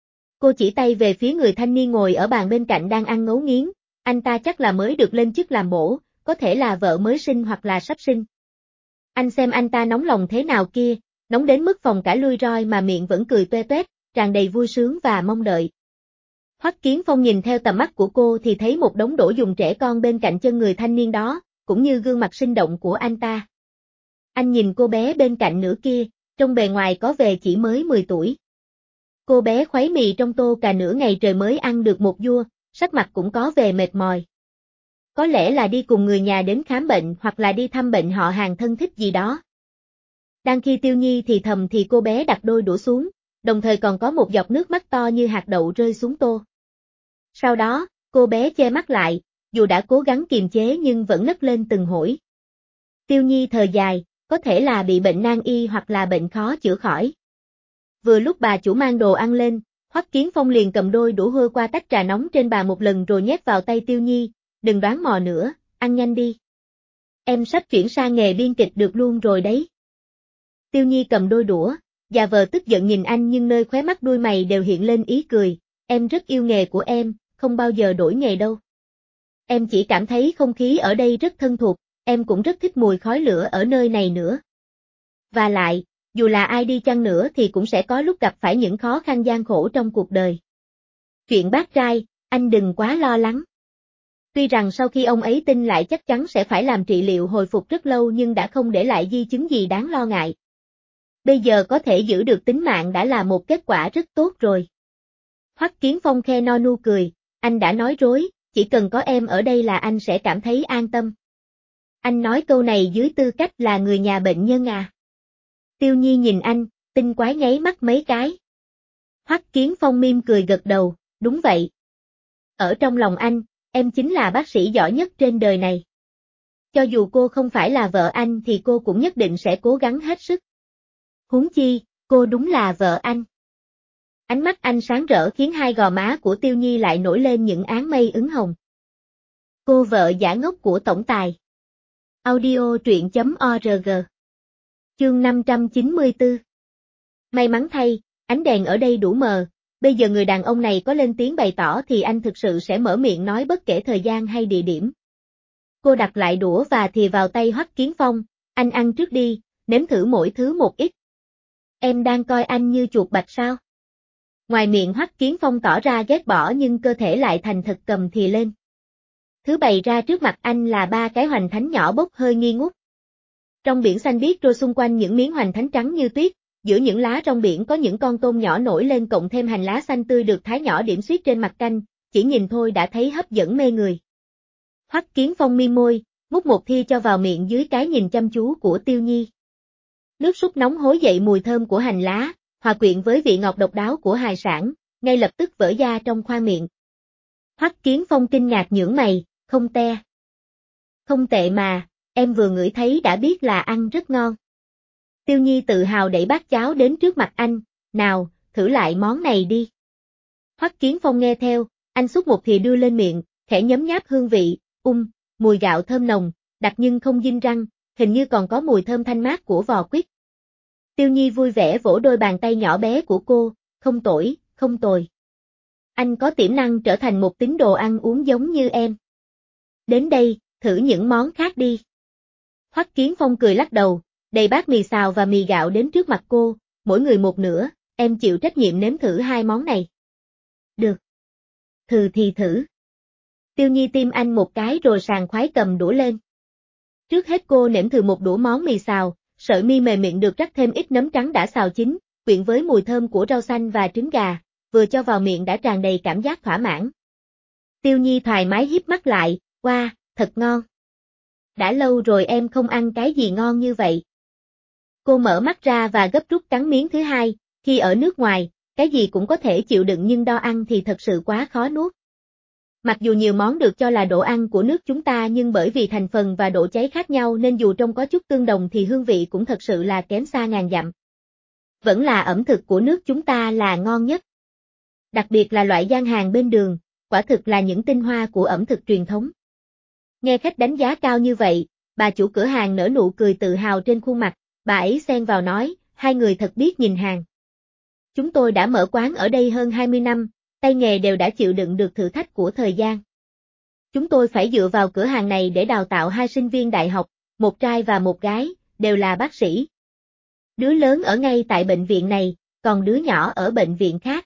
[SPEAKER 1] Cô chỉ tay về phía người thanh niên ngồi ở bàn bên cạnh đang ăn ngấu nghiến, anh ta chắc là mới được lên chức làm bổ, có thể là vợ mới sinh hoặc là sắp sinh. Anh xem anh ta nóng lòng thế nào kia, nóng đến mức phòng cả lui roi mà miệng vẫn cười toe toét, tràn đầy vui sướng và mong đợi. Hoắc Kiến Phong nhìn theo tầm mắt của cô thì thấy một đống đồ dùng trẻ con bên cạnh chân người thanh niên đó, cũng như gương mặt sinh động của anh ta. Anh nhìn cô bé bên cạnh nữa kia, trong bề ngoài có vẻ chỉ mới 10 tuổi. Cô bé khuấy mì trong tô cà nửa ngày trời mới ăn được một dua, sắc mặt cũng có vẻ mệt mỏi. Có lẽ là đi cùng người nhà đến khám bệnh hoặc là đi thăm bệnh họ hàng thân thích gì đó. Đang khi Tiêu Nhi thì thầm thì cô bé đặt đôi đũa xuống, đồng thời còn có một giọt nước mắt to như hạt đậu rơi xuống tô. Sau đó, cô bé che mắt lại, dù đã cố gắng kiềm chế nhưng vẫn nấc lên từng hổi. Tiêu Nhi thở dài, có thể là bị bệnh nan y hoặc là bệnh khó chữa khỏi. Vừa lúc bà chủ mang đồ ăn lên, Hoắc Kiến Phong liền cầm đôi đũa hơ qua tách trà nóng trên bàn một lần rồi nhét vào tay Tiêu Nhi, đừng đoán mò nữa, ăn nhanh đi. Em sắp chuyển sang nghề biên kịch được luôn rồi đấy. Tiêu Nhi cầm đôi đũa, già vờ tức giận nhìn anh nhưng nơi khóe mắt đuôi mày đều hiện lên ý cười, em rất yêu nghề của em, không bao giờ đổi nghề đâu. Em chỉ cảm thấy không khí ở đây rất thân thuộc, em cũng rất thích mùi khói lửa ở nơi này nữa. Và lại, dù là ai đi chăng nữa thì cũng sẽ có lúc gặp phải những khó khăn gian khổ trong cuộc đời. Chuyện bác trai, anh đừng quá lo lắng. Tuy rằng sau khi ông ấy tin lại chắc chắn sẽ phải làm trị liệu hồi phục rất lâu nhưng đã không để lại di chứng gì đáng lo ngại. Bây giờ có thể giữ được tính mạng đã là một kết quả rất tốt rồi. Hoắc Kiến Phong khe no nu cười, anh đã nói rối, chỉ cần có em ở đây là anh sẽ cảm thấy an tâm. Anh nói câu này dưới tư cách là người nhà bệnh nhân à? Tiêu Nhi nhìn anh, tinh quái nháy mắt mấy cái. Hoắc Kiến Phong mỉm cười gật đầu, đúng vậy. Ở trong lòng anh, em chính là bác sĩ giỏi nhất trên đời này. Cho dù cô không phải là vợ anh thì cô cũng nhất định sẽ cố gắng hết sức. Huống chi, cô đúng là vợ anh. Ánh mắt anh sáng rỡ khiến hai gò má của Tiêu Nhi lại nổi lên những áng mây ửng hồng. Cô vợ giả ngốc của tổng tài. Audio truyện.org. Chương 594. May mắn thay, ánh đèn ở đây đủ mờ, bây giờ người đàn ông này có lên tiếng bày tỏ thì anh thực sự sẽ mở miệng nói bất kể thời gian hay địa điểm. Cô đặt lại đũa và thìa vào tay Hoắc Kiến Phong, anh ăn trước đi, nếm thử mỗi thứ một ít. Em đang coi anh như chuột bạch sao? Ngoài miệng Hoắc Kiến Phong tỏ ra ghét bỏ nhưng cơ thể lại thành thật cầm thìa lên. Thứ bày ra trước mặt anh là 3 cái hoành thánh nhỏ bốc hơi nghi ngút. Trong biển xanh biếc trôi xung quanh những miếng hoành thánh trắng như tuyết, giữa những lá trong biển có những con tôm nhỏ nổi lên cộng thêm hành lá xanh tươi được thái nhỏ điểm xuyết trên mặt canh, chỉ nhìn thôi đã thấy hấp dẫn mê người. Hoắc Kiến Phong mím môi, múc một thìa cho vào miệng dưới cái nhìn chăm chú của Tiêu Nhi. Nước súp nóng hối dậy mùi thơm của hành lá, hòa quyện với vị ngọt độc đáo của hải sản, ngay lập tức vỡ ra trong khoang miệng. Hoắc Kiến Phong kinh ngạc nhướng mày, không te. Không tệ mà, em vừa ngửi thấy đã biết là ăn rất ngon. Tiêu Nhi tự hào đẩy bát cháo đến trước mặt anh, nào, thử lại món này đi. Hoắc Kiến Phong nghe theo, anh xúc một thìa đưa lên miệng, khẽ nhấm nháp hương vị, mùi gạo thơm nồng, đặc nhưng không dinh răng, hình như còn có mùi thơm thanh mát của vò quýt. Tiêu Nhi vui vẻ vỗ đôi bàn tay nhỏ bé của cô, không tồi, không tồi. Anh có tiềm năng trở thành một tín đồ ăn uống giống như em. Đến đây, thử những món khác đi. Hoắc Kiến Phong cười lắc đầu, đầy bát mì xào và mì gạo đến trước mặt cô, mỗi người một nửa, em chịu trách nhiệm nếm thử hai món này. Được. Thử thì thử. Tiêu Nhi tiêm anh một cái rồi sảng khoái cầm đũa lên. Trước hết cô nếm thử một đũa món mì xào, sợi mi mềm miệng được rắc thêm ít nấm trắng đã xào chín, quyện với mùi thơm của rau xanh và trứng gà, vừa cho vào miệng đã tràn đầy cảm giác thỏa mãn. Tiêu Nhi thoải mái híp mắt lại, wow, thật ngon. Đã lâu rồi em không ăn cái gì ngon như vậy. Cô mở mắt ra và gấp rút cắn miếng thứ hai, khi ở nước ngoài, cái gì cũng có thể chịu đựng nhưng đo ăn thì thật sự quá khó nuốt. Mặc dù nhiều món được cho là đồ ăn của nước chúng ta nhưng bởi vì thành phần và độ cháy khác nhau nên dù trông có chút tương đồng thì hương vị cũng thật sự là kém xa ngàn dặm. Vẫn là ẩm thực của nước chúng ta là ngon nhất. Đặc biệt là loại gian hàng bên đường, quả thực là những tinh hoa của ẩm thực truyền thống. Nghe khách đánh giá cao như vậy, bà chủ cửa hàng nở nụ cười tự hào trên khuôn mặt, bà ấy xen vào nói, hai người thật biết nhìn hàng. Chúng tôi đã mở quán ở đây hơn 20 năm, tay nghề đều đã chịu đựng được thử thách của thời gian. Chúng tôi phải dựa vào cửa hàng này để đào tạo hai sinh viên đại học, một trai và một gái, đều là bác sĩ. Đứa lớn ở ngay tại bệnh viện này, còn đứa nhỏ ở bệnh viện khác.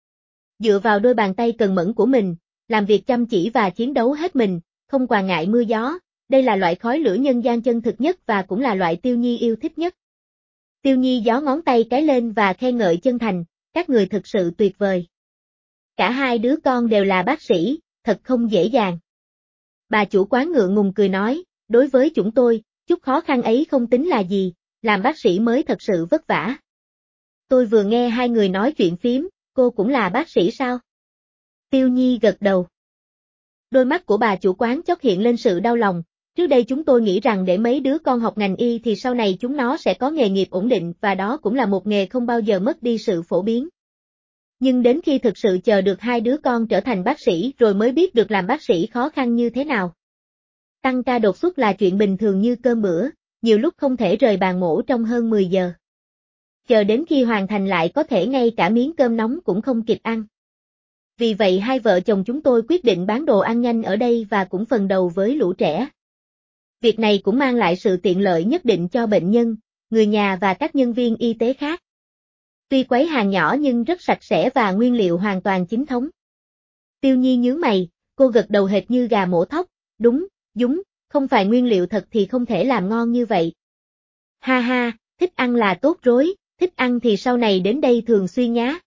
[SPEAKER 1] Dựa vào đôi bàn tay cần mẫn của mình, làm việc chăm chỉ và chiến đấu hết mình, không quản ngại mưa gió, đây là loại khói lửa nhân gian chân thực nhất và cũng là loại Tiêu Nhi yêu thích nhất. Tiêu Nhi gió ngón tay cái lên và khen ngợi chân thành, các người thực sự tuyệt vời. Cả hai đứa con đều là bác sĩ, thật không dễ dàng. Bà chủ quán ngượng ngùng cười nói, đối với chúng tôi, chút khó khăn ấy không tính là gì, làm bác sĩ mới thật sự vất vả. Tôi vừa nghe hai người nói chuyện phím, cô cũng là bác sĩ sao? Tiêu Nhi gật đầu. Đôi mắt của bà chủ quán chốc hiện lên sự đau lòng, trước đây chúng tôi nghĩ rằng để mấy đứa con học ngành y thì sau này chúng nó sẽ có nghề nghiệp ổn định và đó cũng là một nghề không bao giờ mất đi sự phổ biến. Nhưng đến khi thực sự chờ được hai đứa con trở thành bác sĩ rồi mới biết được làm bác sĩ khó khăn như thế nào. Tăng ca đột xuất là chuyện bình thường như cơm bữa, nhiều lúc không thể rời bàn mổ trong hơn 10 giờ. Chờ đến khi hoàn thành lại có thể ngay cả miếng cơm nóng cũng không kịp ăn. Vì vậy hai vợ chồng chúng tôi quyết định bán đồ ăn nhanh ở đây và cũng phần đầu với lũ trẻ. Việc này cũng mang lại sự tiện lợi nhất định cho bệnh nhân, người nhà và các nhân viên y tế khác. Tuy quấy hàng nhỏ nhưng rất sạch sẽ và nguyên liệu hoàn toàn chính thống. Tiêu Nhi nhướng mày, cô gật đầu hệt như gà mổ thóc, đúng, không phải nguyên liệu thật thì không thể làm ngon như vậy. Ha ha, thích ăn là tốt rối, thích ăn thì sau này đến đây thường xuyên nhá.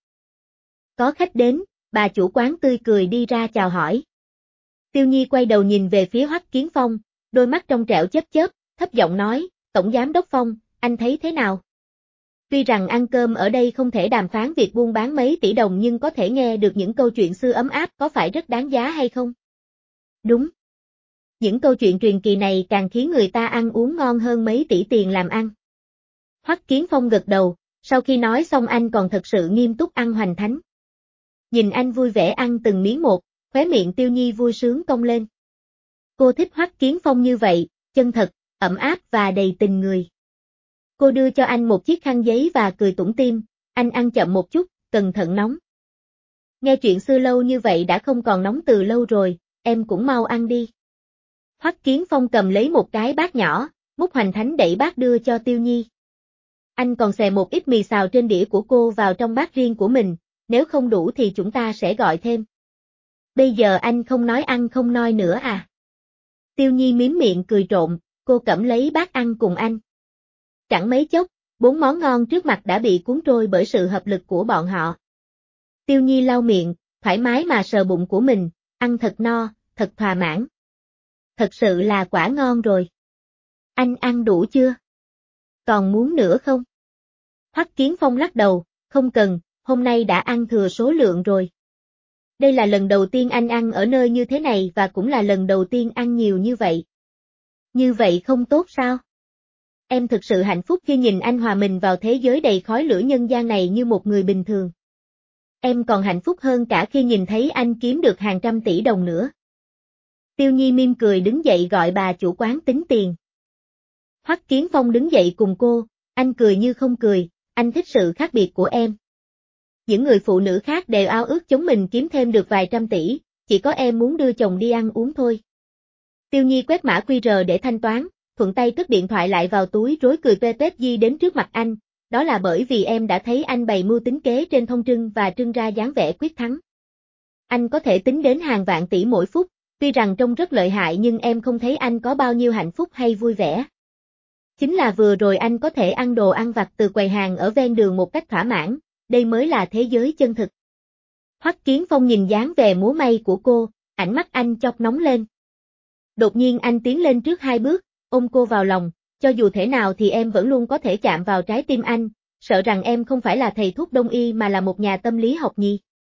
[SPEAKER 1] Có khách đến, bà chủ quán tươi cười đi ra chào hỏi. Tiêu Nhi quay đầu nhìn về phía Hoắc Kiến Phong, đôi mắt trong trẻo chớp chớp, thấp giọng nói, Tổng Giám Đốc Phong, anh thấy thế nào? Tuy rằng ăn cơm ở đây không thể đàm phán việc buôn bán mấy tỷ đồng nhưng có thể nghe được những câu chuyện xưa ấm áp có phải rất đáng giá hay không? Đúng. Những câu chuyện truyền kỳ này càng khiến người ta ăn uống ngon hơn mấy tỷ tiền làm ăn. Hoắc Kiến Phong gật đầu, sau khi nói xong anh còn thật sự nghiêm túc ăn hoành thánh. Nhìn anh vui vẻ ăn từng miếng một, khóe miệng Tiêu Nhi vui sướng cong lên. Cô thích Hoắc Kiến Phong như vậy, chân thật, ấm áp và đầy tình người. Cô đưa cho anh một chiếc khăn giấy và cười tủm tỉm, anh ăn chậm một chút, cẩn thận nóng. Nghe chuyện xưa lâu như vậy đã không còn nóng từ lâu rồi, em cũng mau ăn đi. Hoắc Kiến Phong cầm lấy một cái bát nhỏ, múc hoành thánh đẩy bát đưa cho Tiêu Nhi. Anh còn xè một ít mì xào trên đĩa của cô vào trong bát riêng của mình, nếu không đủ thì chúng ta sẽ gọi thêm. Bây giờ anh không nói ăn không nói nữa à? Tiêu Nhi mím miệng cười trộm, cô cẩm lấy bát ăn cùng anh. Chẳng mấy chốc, 4 món ngon trước mặt đã bị cuốn trôi bởi sự hợp lực của bọn họ. Tiêu Nhi lau miệng, thoải mái mà sờ bụng của mình, ăn thật no, thật thỏa mãn. Thật sự là quả ngon rồi. Anh ăn đủ chưa? Còn muốn nữa không? Hoắc Kiến Phong lắc đầu, không cần, hôm nay đã ăn thừa số lượng rồi. Đây là lần đầu tiên anh ăn ở nơi như thế này và cũng là lần đầu tiên ăn nhiều như vậy. Như vậy không tốt sao? Em thực sự hạnh phúc khi nhìn anh hòa mình vào thế giới đầy khói lửa nhân gian này như một người bình thường. Em còn hạnh phúc hơn cả khi nhìn thấy anh kiếm được hàng trăm tỷ đồng nữa. Tiêu Nhi mỉm cười đứng dậy gọi bà chủ quán tính tiền. Hoắc Kiến Phong đứng dậy cùng cô, Anh cười như không cười, anh thích sự khác biệt của em. Những người phụ nữ khác đều ao ước chúng mình kiếm thêm được vài trăm tỷ, chỉ có em muốn đưa chồng đi ăn uống thôi. Tiêu Nhi quét mã QR để thanh toán, thuận tay cất điện thoại lại vào túi rối cười tê tét di đến trước mặt anh, đó là bởi vì em đã thấy anh bày mưu tính kế trên thông trưng và trưng ra dáng vẻ quyết thắng. Anh có thể tính đến hàng vạn tỷ mỗi phút, tuy rằng trông rất lợi hại nhưng em không thấy anh có bao nhiêu hạnh phúc hay vui vẻ. Chính là vừa rồi anh có thể ăn đồ ăn vặt từ quầy hàng ở ven đường một cách thỏa mãn, đây mới là thế giới chân thực. Hoắc Kiến Phong nhìn dáng vẻ múa may của cô, ánh mắt anh chọc nóng lên. Đột nhiên anh tiến lên trước 2 bước, ôm cô vào lòng, cho dù thế nào thì em vẫn luôn có thể chạm vào trái tim anh, sợ rằng em không phải là thầy thuốc đông y mà là một nhà tâm lý học nhi.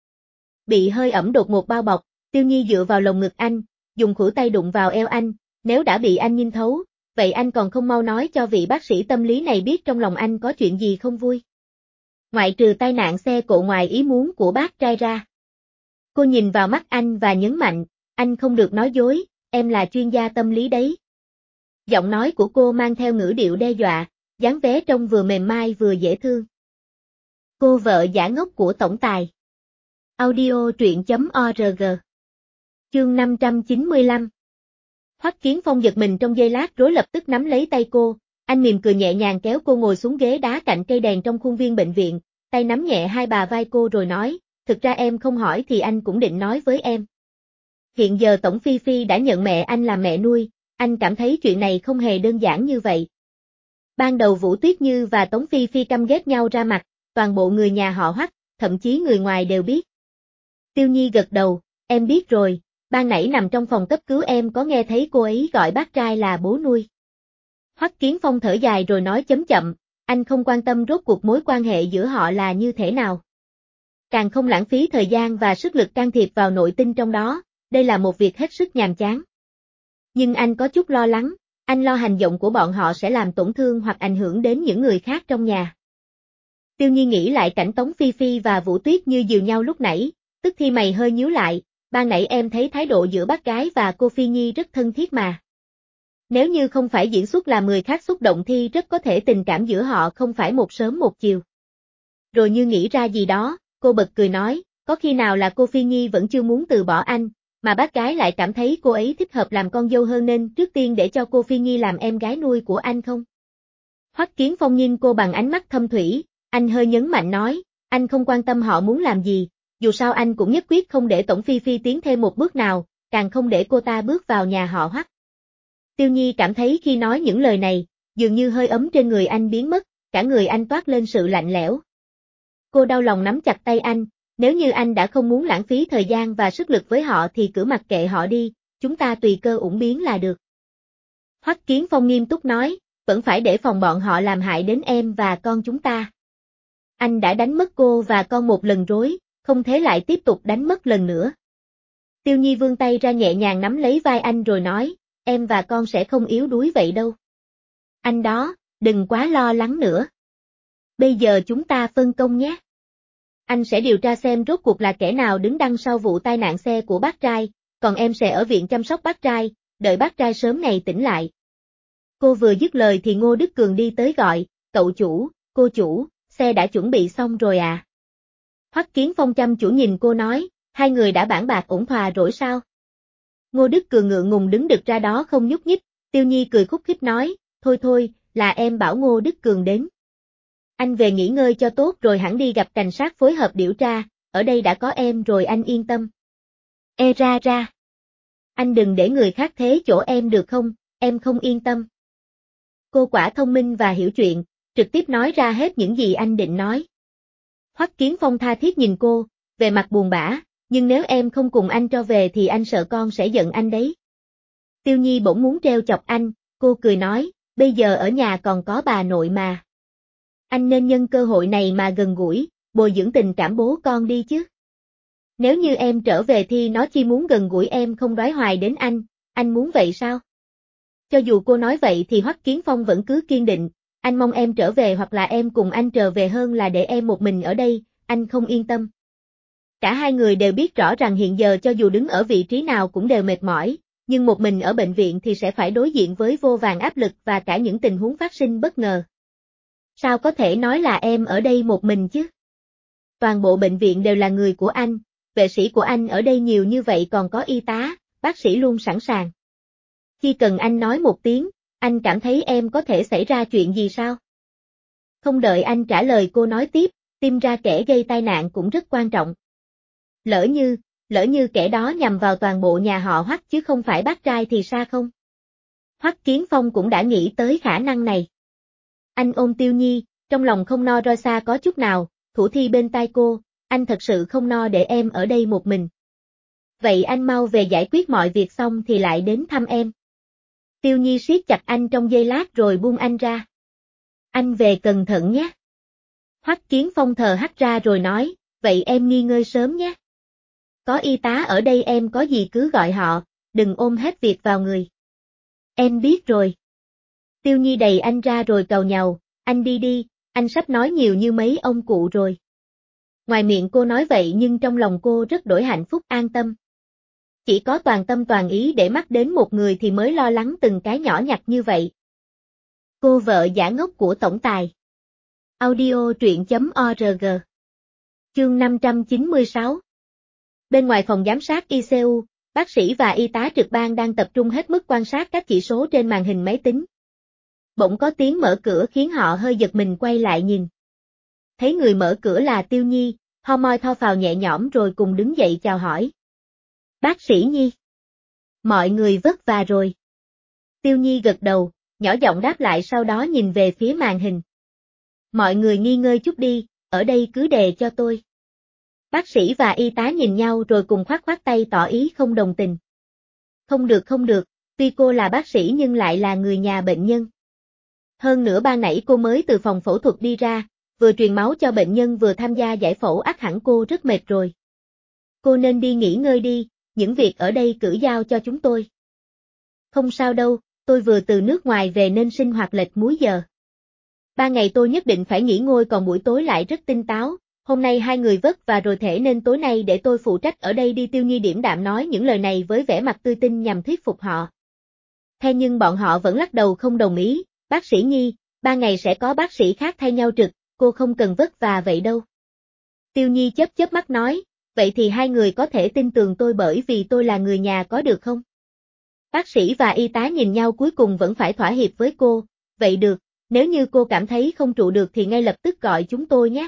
[SPEAKER 1] Bị hơi ẩm đột ngột bao bọc, Tiêu Nhi dựa vào lồng ngực anh, dùng khuỷu tay đụng vào eo anh, nếu đã bị anh nhìn thấu, vậy anh còn không mau nói cho vị bác sĩ tâm lý này biết trong lòng anh có chuyện gì không vui. Ngoại trừ tai nạn xe cộ ngoài ý muốn của bác trai ra. Cô nhìn vào mắt anh và nhấn mạnh, anh không được nói dối, em là chuyên gia tâm lý đấy. Giọng nói của cô mang theo ngữ điệu đe dọa, dáng vẻ trông vừa mềm mai vừa dễ thương. Cô vợ giả ngốc của tổng tài. Audio truyện.org. Chương 595. Hoắc Kiến Phong giật mình trong giây lát rối lập tức nắm lấy tay cô, anh mỉm cười nhẹ nhàng kéo cô ngồi xuống ghế đá cạnh cây đèn trong khuôn viên bệnh viện, tay nắm nhẹ hai bà vai cô rồi nói, thực ra em không hỏi thì anh cũng định nói với em. Hiện giờ Tổng Phi Phi đã nhận mẹ anh làm mẹ nuôi, anh cảm thấy chuyện này không hề đơn giản như vậy. Ban đầu Vũ Tuyết Như và Tống Phi Phi căm ghét nhau ra mặt, toàn bộ người nhà họ Hoắc, thậm chí người ngoài đều biết. Tiêu Nhi gật đầu, em biết rồi, ban nãy nằm trong phòng cấp cứu em có nghe thấy cô ấy gọi bác trai là bố nuôi. Hoắc Kiến Phong thở dài rồi nói chậm, anh không quan tâm rốt cuộc mối quan hệ giữa họ là như thế nào. Càng không lãng phí thời gian và sức lực can thiệp vào nội tình trong đó, đây là một việc hết sức nhàm chán. Nhưng anh có chút lo lắng, anh lo hành động của bọn họ sẽ làm tổn thương hoặc ảnh hưởng đến những người khác trong nhà. Tiêu Nhi nghĩ lại cảnh Tống Phi Phi và Vũ Tuyết Như dìu nhau lúc nãy, tức thì mày hơi nhíu lại, ban nãy em thấy thái độ giữa bác gái và cô Phi Nhi rất thân thiết mà. Nếu như không phải diễn xuất làm người khác xúc động thì rất có thể tình cảm giữa họ không phải một sớm một chiều. Rồi như nghĩ ra gì đó, cô bật cười nói, có khi nào là cô Phi Nhi vẫn chưa muốn từ bỏ anh, mà bác gái lại cảm thấy cô ấy thích hợp làm con dâu hơn nên trước tiên để cho cô Phi Nhi làm em gái nuôi của anh không? Hoắc Kiến Phong nhìn cô bằng ánh mắt thâm thủy, anh hơi nhấn mạnh nói, anh không quan tâm họ muốn làm gì, dù sao anh cũng nhất quyết không để Tổng Phi Phi tiến thêm một bước nào, càng không để cô ta bước vào nhà họ Hoắc. Tiêu Nhi cảm thấy khi nói những lời này, dường như hơi ấm trên người anh biến mất, cả người anh toát lên sự lạnh lẽo. Cô đau lòng nắm chặt tay anh, nếu như anh đã không muốn lãng phí thời gian và sức lực với họ thì cứ mặc kệ họ đi, chúng ta tùy cơ ủng biến là được. Hoắc Kiến Phong nghiêm túc nói, vẫn phải để phòng bọn họ làm hại đến em và con chúng ta. Anh đã đánh mất cô và con một lần rồi, không thể lại tiếp tục đánh mất lần nữa. Tiêu Nhi vươn tay ra nhẹ nhàng nắm lấy vai anh rồi nói, em và con sẽ không yếu đuối vậy đâu. Anh đó, đừng quá lo lắng nữa. Bây giờ chúng ta phân công nhé. Anh sẽ điều tra xem rốt cuộc là kẻ nào đứng đằng sau vụ tai nạn xe của bác trai, còn em sẽ ở viện chăm sóc bác trai, đợi bác trai sớm ngày tỉnh lại. Cô vừa dứt lời thì Ngô Đức Cường đi tới gọi, cậu chủ, cô chủ, xe đã chuẩn bị xong rồi à? Hoắc Kiến Phong chăm chủ nhìn cô nói, hai người đã bản bạc ổn thỏa rồi sao? Ngô Đức Cường ngượng ngùng đứng đực ra đó không nhúc nhích, Tiêu Nhi cười khúc khích nói, thôi, là em bảo Ngô Đức Cường đến. Anh về nghỉ ngơi cho tốt rồi hẳn đi gặp cảnh sát phối hợp điều tra, ở đây đã có em rồi anh yên tâm. Ra. Anh đừng để người khác thế chỗ em được không, em không yên tâm. Cô quả thông minh và hiểu chuyện, trực tiếp nói ra hết những gì anh định nói. Hoắc Kiến Phong tha thiết nhìn cô, về mặt buồn bã, nhưng nếu em không cùng anh cho về thì anh sợ con sẽ giận anh đấy. Tiêu Nhi bỗng muốn trêu chọc anh, cô cười nói, bây giờ ở nhà còn có bà nội mà. Anh nên nhân cơ hội này mà gần gũi, bồi dưỡng tình cảm bố con đi chứ. Nếu như em trở về thì nó chỉ muốn gần gũi em không đoái hoài đến anh muốn vậy sao? Cho dù cô nói vậy thì Hoắc Kiến Phong vẫn cứ kiên định, anh mong em trở về hoặc là em cùng anh trở về hơn là để em một mình ở đây, anh không yên tâm. Cả hai người đều biết rõ rằng hiện giờ cho dù đứng ở vị trí nào cũng đều mệt mỏi, nhưng một mình ở bệnh viện thì sẽ phải đối diện với vô vàn áp lực và cả những tình huống phát sinh bất ngờ. Sao có thể nói là em ở đây một mình chứ? Toàn bộ bệnh viện đều là người của anh, vệ sĩ của anh ở đây nhiều như vậy còn có y tá, bác sĩ luôn sẵn sàng. Chỉ cần anh nói một tiếng, anh cảm thấy em có thể xảy ra chuyện gì sao? Không đợi anh trả lời cô nói tiếp, tìm ra kẻ gây tai nạn cũng rất quan trọng. Lỡ như kẻ đó nhằm vào toàn bộ nhà họ Hoắc chứ không phải bác trai thì sao không? Hoắc Kiến Phong cũng đã nghĩ tới khả năng này. Anh ôm Tiêu Nhi, trong lòng không no roi xa có chút nào, thủ thi bên tai cô, anh thật sự không no để em ở đây một mình. Vậy anh mau về giải quyết mọi việc xong thì lại đến thăm em. Tiêu Nhi siết chặt anh trong giây lát rồi buông anh ra. Anh về cẩn thận nhé. Hoắc Kiến Phong thở hắt ra rồi nói, vậy em nghỉ ngơi sớm nhé. Có y tá ở đây em có gì cứ gọi họ, đừng ôm hết việc vào người. Em biết rồi. Tiêu Nhi đẩy anh ra rồi càu nhàu, anh đi đi, anh sắp nói nhiều như mấy ông cụ rồi. Ngoài miệng cô nói vậy nhưng trong lòng cô rất đổi hạnh phúc an tâm. Chỉ có toàn tâm toàn ý để mắt đến một người thì mới lo lắng từng cái nhỏ nhặt như vậy. Cô vợ giả ngốc của tổng tài. Audio truyện.org. Chương 596. Bên ngoài phòng giám sát ICU, bác sĩ và y tá trực ban đang tập trung hết mức quan sát các chỉ số trên màn hình máy tính. Bỗng có tiếng mở cửa khiến họ hơi giật mình quay lại nhìn. Thấy người mở cửa là Tiêu Nhi, ho moi tho phào nhẹ nhõm rồi cùng đứng dậy chào hỏi. Bác sĩ Nhi. Mọi người vất vả rồi. Tiêu Nhi gật đầu, nhỏ giọng đáp lại sau đó nhìn về phía màn hình. Mọi người nghỉ ngơi chút đi, ở đây cứ đề cho tôi. Bác sĩ và y tá nhìn nhau rồi cùng khoát khoát tay tỏ ý không đồng tình. Không được, tuy cô là bác sĩ nhưng lại là người nhà bệnh nhân. Hơn nữa ban nãy cô mới từ phòng phẫu thuật đi ra, vừa truyền máu cho bệnh nhân vừa tham gia giải phẫu ắt hẳn cô rất mệt rồi. Cô nên đi nghỉ ngơi đi, những việc ở đây cứ giao cho chúng tôi. Không sao đâu, tôi vừa từ nước ngoài về nên sinh hoạt lệch múi giờ. 3 ngày tôi nhất định phải nghỉ ngơi còn buổi tối lại rất tinh táo, hôm nay hai người vất vả rồi thể nên tối nay để tôi phụ trách ở đây đi. Tiêu Nhi điềm đạm nói những lời này với vẻ mặt tươi tinh nhằm thuyết phục họ. Thế nhưng bọn họ vẫn lắc đầu không đồng ý, bác sĩ Nhi, 3 ngày sẽ có bác sĩ khác thay nhau trực, cô không cần vất vả vậy đâu. Tiêu Nhi chớp mắt nói, vậy thì hai người có thể tin tưởng tôi bởi vì tôi là người nhà có được không? Bác sĩ và y tá nhìn nhau cuối cùng vẫn phải thỏa hiệp với cô, vậy được, nếu như cô cảm thấy không trụ được thì ngay lập tức gọi chúng tôi nhé.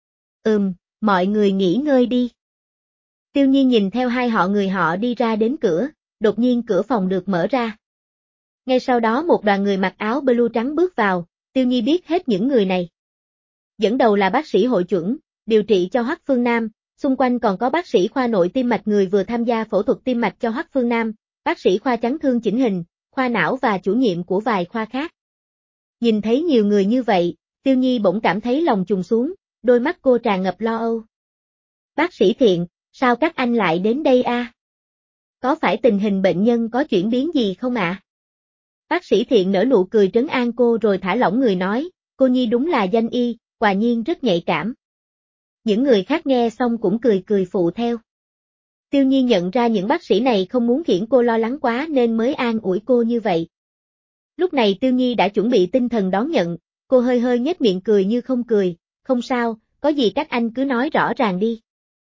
[SPEAKER 1] Mọi người nghỉ ngơi đi. Tiêu Nhi nhìn theo hai người họ đi ra đến cửa, đột nhiên cửa phòng được mở ra. Ngay sau đó một đoàn người mặc áo blue trắng bước vào, Tiêu Nhi biết hết những người này. Dẫn đầu là bác sĩ hội chuẩn, điều trị cho Hoắc Phương Nam, xung quanh còn có bác sĩ khoa nội tim mạch người vừa tham gia phẫu thuật tim mạch cho Hoắc Phương Nam, bác sĩ khoa chấn thương chỉnh hình, khoa não và chủ nhiệm của vài khoa khác. Nhìn thấy nhiều người như vậy, Tiêu Nhi bỗng cảm thấy lòng trùng xuống, đôi mắt cô tràn ngập lo âu. Bác sĩ Thiện, sao các anh lại đến đây a? Có phải tình hình bệnh nhân có chuyển biến gì không ạ? Bác sĩ Thiện nở nụ cười trấn an cô rồi thả lỏng người nói, cô Nhi đúng là danh y, quả nhiên rất nhạy cảm. Những người khác nghe xong cũng cười phụ theo. Tiêu Nhi nhận ra những bác sĩ này không muốn khiến cô lo lắng quá nên mới an ủi cô như vậy. Lúc này Tiêu Nhi đã chuẩn bị tinh thần đón nhận, cô hơi nhếch miệng cười như không cười, không sao, có gì các anh cứ nói rõ ràng đi.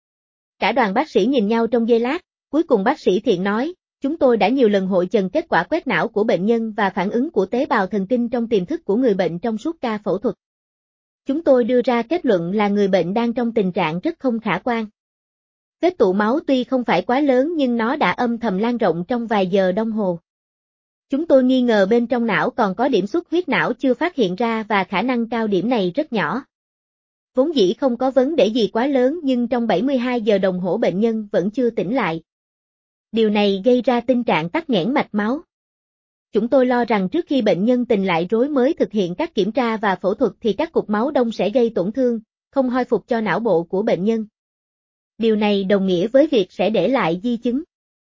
[SPEAKER 1] Cả đoàn bác sĩ nhìn nhau trong giây lát, cuối cùng bác sĩ Thiện nói, chúng tôi đã nhiều lần hội chẩn kết quả quét não của bệnh nhân và phản ứng của tế bào thần kinh trong tiềm thức của người bệnh trong suốt ca phẫu thuật. Chúng tôi đưa ra kết luận là người bệnh đang trong tình trạng rất không khả quan. Vết tụ máu tuy không phải quá lớn nhưng nó đã âm thầm lan rộng trong vài giờ đồng hồ. Chúng tôi nghi ngờ bên trong não còn có điểm xuất huyết não chưa phát hiện ra và khả năng cao điểm này rất nhỏ. Vốn dĩ không có vấn đề gì quá lớn nhưng trong 72 giờ đồng hồ bệnh nhân vẫn chưa tỉnh lại. Điều này gây ra tình trạng tắc nghẽn mạch máu. Chúng tôi lo rằng trước khi bệnh nhân tỉnh lại rối mới thực hiện các kiểm tra và phẫu thuật thì các cục máu đông sẽ gây tổn thương, không hồi phục cho não bộ của bệnh nhân. Điều này đồng nghĩa với việc sẽ để lại di chứng.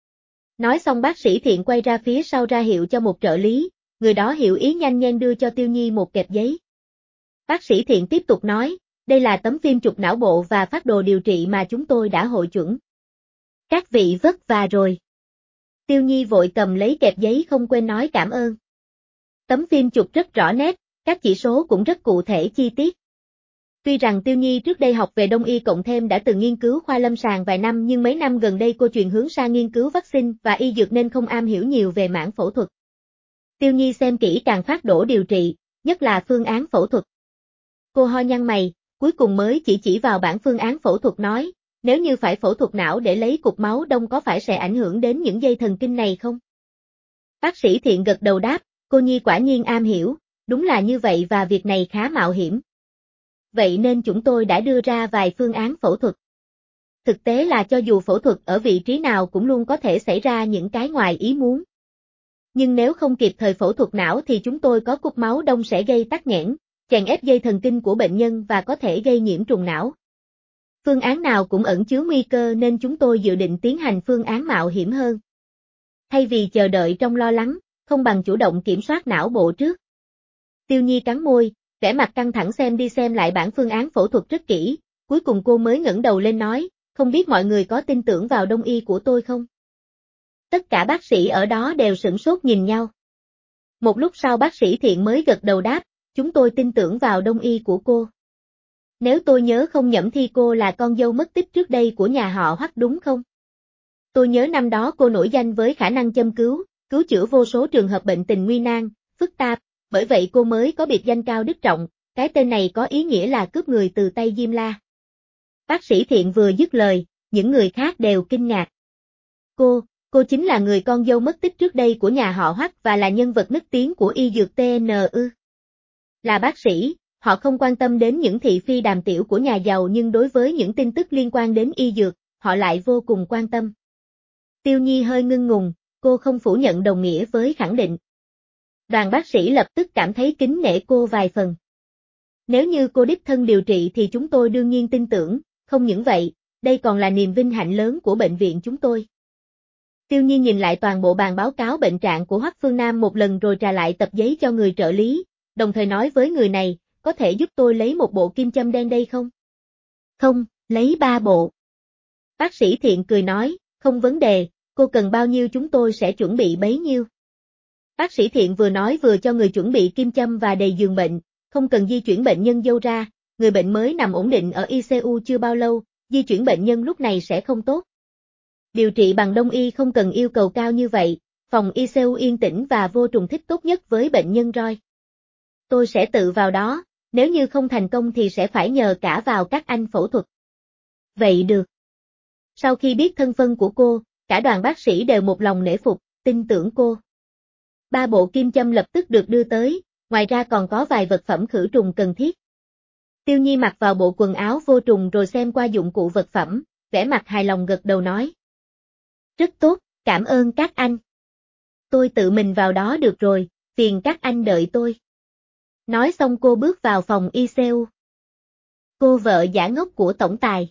[SPEAKER 1] Nói xong bác sĩ Thiện quay ra phía sau ra hiệu cho một trợ lý, người đó hiểu ý nhanh nhẹn đưa cho Tiêu Nhi một kẹp giấy. Bác sĩ Thiện tiếp tục nói, đây là tấm phim chụp não bộ và phác đồ điều trị mà chúng tôi đã hội chuẩn. Các vị vất vả rồi. Tiêu Nhi vội cầm lấy kẹp giấy không quên nói cảm ơn. Tấm phim chụp rất rõ nét, Các chỉ số cũng rất cụ thể chi tiết. Tuy rằng Tiêu Nhi trước đây học về Đông y cộng thêm đã từng nghiên cứu khoa lâm sàng vài năm nhưng mấy năm gần đây cô chuyển hướng sang nghiên cứu vaccine và y dược nên không am hiểu nhiều về mảng phẫu thuật. Tiêu Nhi xem kỹ càng phác đổ điều trị, nhất là phương án phẫu thuật. Cô ho nhăn mày, cuối cùng mới chỉ vào bản phương án phẫu thuật nói, nếu như phải phẫu thuật não để lấy cục máu đông có phải sẽ ảnh hưởng đến những dây thần kinh này không? Bác sĩ Thiện gật đầu đáp, cô Nhi quả nhiên am hiểu, đúng là như vậy và việc này khá mạo hiểm. Vậy nên chúng tôi đã đưa ra vài phương án phẫu thuật. Thực tế là cho dù phẫu thuật ở vị trí nào cũng luôn có thể xảy ra những cái ngoài ý muốn. Nhưng nếu không kịp thời phẫu thuật não thì chúng tôi có cục máu đông sẽ gây tắc nghẽn, chèn ép dây thần kinh của bệnh nhân và có thể gây nhiễm trùng não. Phương án nào cũng ẩn chứa nguy cơ nên chúng tôi dự định tiến hành phương án mạo hiểm hơn. Thay vì chờ đợi trong lo lắng, không bằng chủ động kiểm soát não bộ trước. Tiêu Nhi cắn môi, vẻ mặt căng thẳng xem đi xem lại bản phương án phẫu thuật rất kỹ, cuối cùng cô mới ngẩng đầu lên nói, không biết mọi người có tin tưởng vào đông y của tôi không? Tất cả bác sĩ ở đó đều sửng sốt nhìn nhau. Một lúc sau bác sĩ Thiện mới gật đầu đáp, chúng tôi tin tưởng vào đông y của cô. Nếu tôi nhớ không nhầm thì cô là con dâu mất tích trước đây của nhà họ Hoắc đúng không? Tôi nhớ năm đó cô nổi danh với khả năng châm cứu chữa vô số trường hợp bệnh tình nguy nan, phức tạp, bởi vậy cô mới có biệt danh Cao Đức Trọng, cái tên này có ý nghĩa là cướp người từ tay Diêm La. Bác sĩ Thiện vừa dứt lời, những người khác đều kinh ngạc. Cô chính là người con dâu mất tích trước đây của nhà họ Hoắc và là nhân vật nức tiếng của y dược TN ư? Là bác sĩ, họ không quan tâm đến những thị phi đàm tiểu của nhà giàu nhưng đối với những tin tức liên quan đến y dược, họ lại vô cùng quan tâm. Tiêu Nhi hơi ngưng ngùng, cô không phủ nhận đồng nghĩa với khẳng định. Đoàn bác sĩ lập tức cảm thấy kính nể cô vài phần. Nếu như cô đích thân điều trị thì chúng tôi đương nhiên tin tưởng, không những vậy, đây còn là niềm vinh hạnh lớn của bệnh viện chúng tôi. Tiêu Nhi nhìn lại toàn bộ bàn báo cáo bệnh trạng của Hoắc Phương Nam một lần rồi trả lại tập giấy cho người trợ lý, đồng thời nói với người này, có thể giúp tôi lấy một bộ kim châm đen đây không? Không, lấy 3 bộ. Bác sĩ Thiện cười nói, không vấn đề, cô cần bao nhiêu chúng tôi sẽ chuẩn bị bấy nhiêu. Bác sĩ Thiện vừa nói vừa cho người chuẩn bị kim châm và đầy giường bệnh, không cần di chuyển bệnh nhân dâu ra, người bệnh mới nằm ổn định ở ICU chưa bao lâu, di chuyển bệnh nhân lúc này sẽ không tốt. Điều trị bằng đông y không cần yêu cầu cao như vậy, phòng ICU yên tĩnh và vô trùng thích tốt nhất với bệnh nhân roi. Tôi sẽ tự vào đó, nếu như không thành công thì sẽ phải nhờ cả vào các anh phẫu thuật. Vậy được. Sau khi biết thân phận của cô, cả đoàn bác sĩ đều một lòng nể phục, tin tưởng cô. 3 bộ kim châm lập tức được đưa tới, ngoài ra còn có vài vật phẩm khử trùng cần thiết. Tiêu Nhi mặc vào bộ quần áo vô trùng rồi xem qua dụng cụ vật phẩm, vẻ mặt hài lòng gật đầu nói. Rất tốt, cảm ơn các anh. Tôi tự mình vào đó được rồi, phiền các anh đợi tôi. Nói xong cô bước vào phòng ICU. Cô vợ giả ngốc của tổng tài.